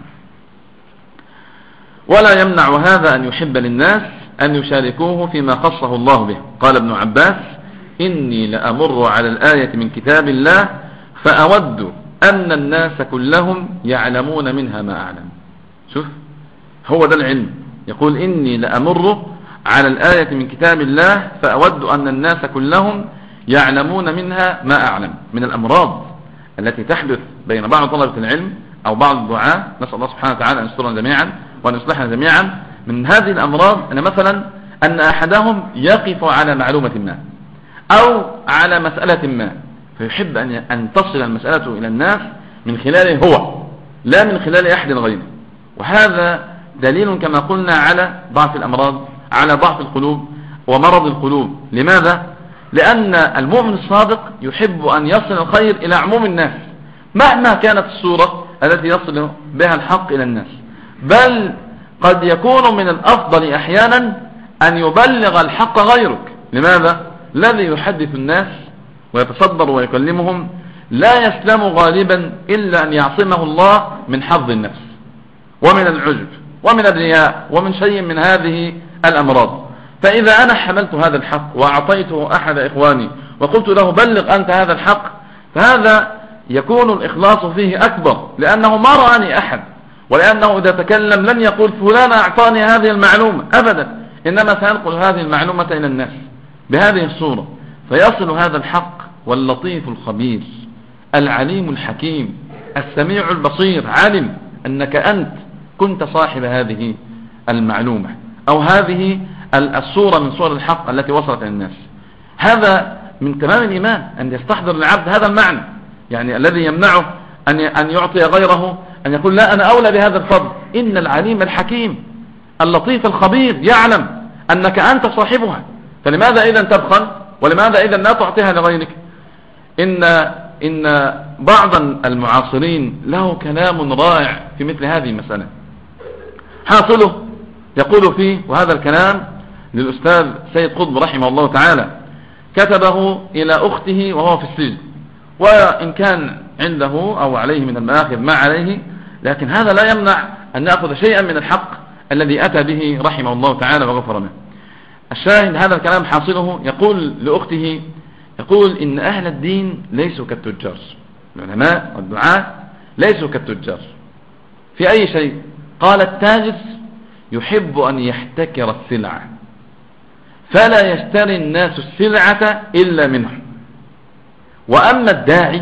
ولا يمنع هذا أن يحب للناس أن يشاركوه فيما خصه الله به. قال ابن عباس: إني لأمر على الآية من كتاب الله فأود أن الناس كلهم يعلمون منها ما أعلم. شوف، هو ده العلم. يقول: إني لأمر على الآية من كتاب الله فأود أن الناس كلهم يعلمون منها ما أعلم. من الأمراض التي تحدث بين بعض طلبة العلم أو بعض الدعاة، نسأل الله سبحانه وتعالى أن يسترنا جميعا وأن يصلحنا جميعا. من هذه الأمراض أن مثلا أن أحدهم يقف على معلومة ما أو على مسألة ما، فيحب أن تصل المسألة إلى الناس من خلاله هو، لا من خلال أحد غيره. وهذا دليل كما قلنا على ضعف الأمراض، على ضعف القلوب ومرض القلوب. لماذا؟ لأن المؤمن الصادق يحب أن يصل الخير إلى عموم الناس مهما كانت الصورة التي يصل بها الحق إلى الناس، بل قد يكون من الأفضل أحيانا أن يبلغ الحق غيرك. لماذا؟ الذي يحدث الناس ويتصدر ويكلمهم لا يسلم غالبا إلا أن يعصمه الله من حظ النفس ومن العجب ومن الرياء ومن شيء من هذه الأمراض. فإذا أنا حملت هذا الحق وأعطيته أحد إخواني وقلت له: بلغ أنت هذا الحق، فهذا يكون الإخلاص فيه أكبر، لأنه ما رآني أحد، ولأنه إذا تكلم لن يقول فلان أعطاني هذه المعلومة أبدا، إنما سينقل هذه المعلومة إلى الناس بهذه الصورة، فيصل هذا الحق. واللطيف الخبير العليم الحكيم السميع البصير علم أنك أنت كنت صاحب هذه المعلومة أو هذه الصورة من صور الحق التي وصلت إلى الناس. هذا من تمام الإيمان أن يستحضر العبد هذا المعنى، يعني الذي يمنعه أن يعطي غيره، أن يقول لا أنا أولى بهذا الفضل. إن العليم الحكيم اللطيف الخبير يعلم أنك أنت صاحبها، فلماذا إذا تبخل؟ ولماذا إذا لا تعطيها لغيرك؟ إن بعض المعاصرين له كلام رائع في مثل هذه المسألة، حاصله يقول فيه، وهذا الكلام للأستاذ سيد قطب رحمه الله تعالى، كتبه إلى أخته وهو في السجن، وإن كان عنده أو عليه من المآخذ ما عليه، لكن هذا لا يمنع أن نأخذ شيئا من الحق الذي أتى به رحمه الله تعالى وغفر له. الشاهد هذا الكلام حاصله يقول لأخته، يقول إن أهل الدين ليسوا كالتجار، العلماء والدعاة ليسوا كالتجار في أي شيء. قال التاجر يحب أن يحتكر السلعة فلا يشتري الناس السلعة إلا منه، وأما الداعي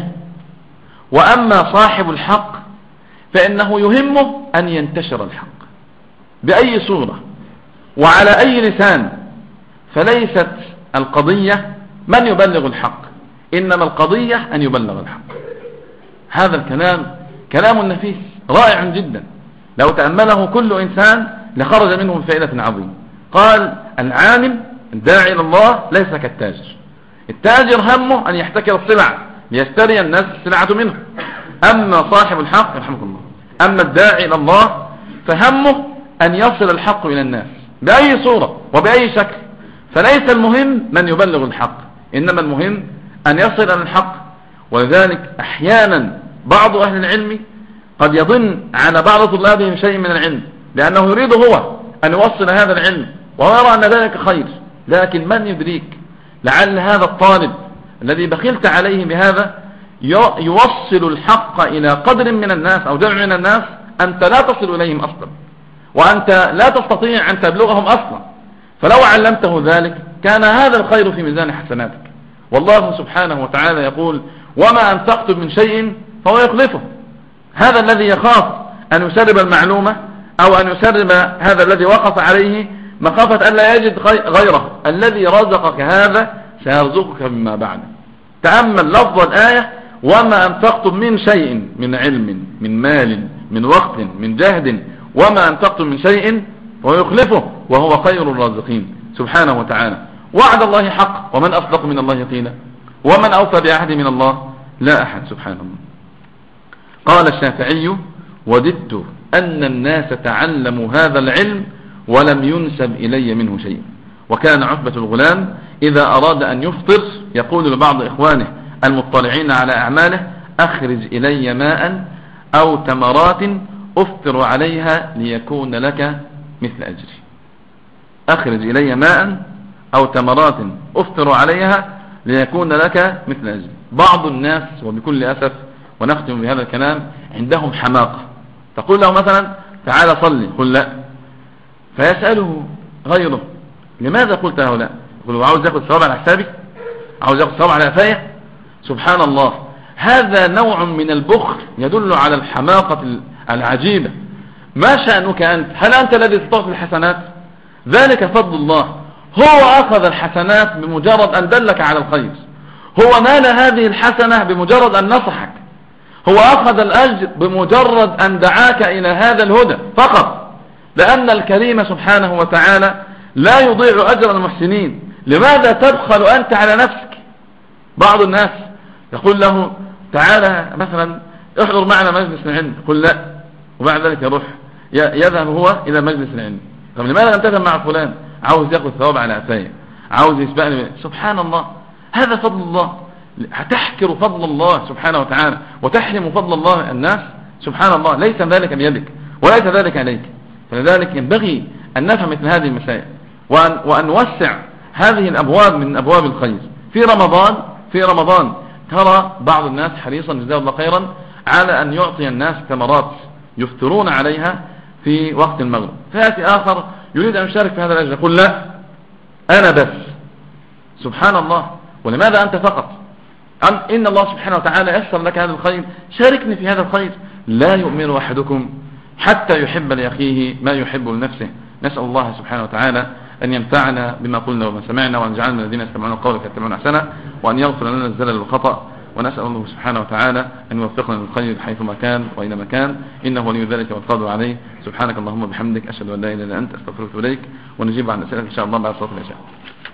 وأما صاحب الحق فإنه يهمه أن ينتشر الحق بأي صورة وعلى أي لسان، فليست القضية من يبلغ الحق، إنما القضية أن يبلغ الحق. هذا الكلام كلام نفيس رائع جدا، لو تأمله كل إنسان لخرج منه بفائدة عظيمة. قال العالم الداعي إلى الله ليس كالتاجر، التاجر همه أن يحتكر السلع ليشتري الناس السلعة منه، أما صاحب الحق يرحمكم الله، أما الداعي إلى الله فهمه أن يصل الحق إلى الناس بأي صورة وبأي شكل، فليس المهم من يبلغ الحق، إنما المهم أن يصل إلى الحق. ولذلك أحيانا بعض أهل العلم قد يظن على بعض طلابه شيء من العلم لأنه يريد هو أن يوصل هذا العلم ويرى أن ذلك خير، لكن من يدريك لعل هذا الطالب الذي بخلت عليه بهذا يوصل الحق إلى قدر من الناس أو جمع من الناس أنت لا تصل إليهم أصلا، وأنت لا تستطيع أن تبلغهم أصلا، فلو علمته ذلك كان هذا الخير في ميزان حسناتك. والله سبحانه وتعالى يقول وما أنفقتم من شيء فهو يخلفه. هذا الذي يخاف أن يسرب المعلومة أو أن يسرب هذا الذي وقف عليه مخافة أن لا يجد غيره، الذي رزقك هذا سيرزقك مما بعد. تأمل لفظ الآية وما أنفقتم من شيء من علم من مال من وقت من جهد وما أنفقتم من شيء ويخلفه وهو خير الرازقين سبحانه وتعالى. وعد الله حق، ومن أصدق من الله قيلا، ومن أوفى بعهد من الله لا أحد سبحانه. قال الشافعي وددت أن الناس تعلموا هذا العلم ولم ينسب إلي منه شيء. وكان عتبة الغلام إذا أراد أن يفطر يقول لبعض إخوانه المطلعين على أعماله أخرج إلي ماء أو تمرات أفطر عليها ليكون لك مثل أجري. أخرج إلي ماء أو تمرات أفطر عليها ليكون لك مثل أجري. بعض الناس وبكل أسف ونختم بهذا الكلام عندهم حماقة، تقول له مثلا تعال صلي، قل لا، فيسأله غيره لماذا قلت له لا؟ يقول له عاوز يأخذ ثواب على حسابي، عاوز يأخذ ثواب على قفايا. سبحان الله، هذا نوع من البخل يدل على الحماقة العجيبة. ما شأنك أنت؟ هل أنت الذي تطغى الحسنات؟ ذلك فضل الله. هو أخذ الحسنات بمجرد أن دلك على الخير، هو نال هذه الحسنة بمجرد أن نصحك، هو أخذ الأجر بمجرد أن دعاك إلى هذا الهدى فقط، لأن الكريم سبحانه وتعالى لا يضيع أجر المحسنين. لماذا تبخل أنت على نفسك؟ بعض الناس يقول له تعالى مثلا احضر معنا مجلس العلم، يقول لا، وبعد ذلك يروح يذهب هو إلى مجلس العلم. طب لماذا لم تذهب مع فلان؟ عاوز يأخذ ثواب على أفايا، عاوز يسبقني. سبحان الله، هذا فضل الله. هتحكر فضل الله سبحانه وتعالى وتحرم فضل الله الناس؟ سبحان الله، ليس ذلك بيدك وليس ذلك عليك. فلذلك ينبغي أن نفهم مثل هذه المسائل وأن نوسع هذه الأبواب من أبواب الخير. في رمضان ترى بعض الناس حريصا جزاه الله خيرا على أن يعطي الناس تمرات يفطرون عليها في وقت المغرب، فيأتي آخر يريد أن يشارك في هذا الأجر، يقول لا أنا بس. سبحان الله، ولماذا أنت فقط؟ إن الله سبحانه وتعالى يسر لك هذا الخير، شاركني في هذا الخير. لا يؤمن أحدكم حتى يحب لأخيه ما يحب لنفسه. نسأل الله سبحانه وتعالى أن ينفعنا بما قلنا وما سمعنا، وأن يجعلنا من الذين يستمعون القول فيتبعون أحسنه، وأن يغفر لنا الزلل والخطأ. ونسأل الله سبحانه وتعالى أن يوفقنا للخير حيثما كان وأينما كان، إنه ولي ذلك والقادر عليه. سبحانك اللهم وبحمدك، أشهد أن لا إله إلا أنت، أستغفرك وأتوب إليك. ونجيب عن أسئلة إن شاء الله بعد صلاة العشاء.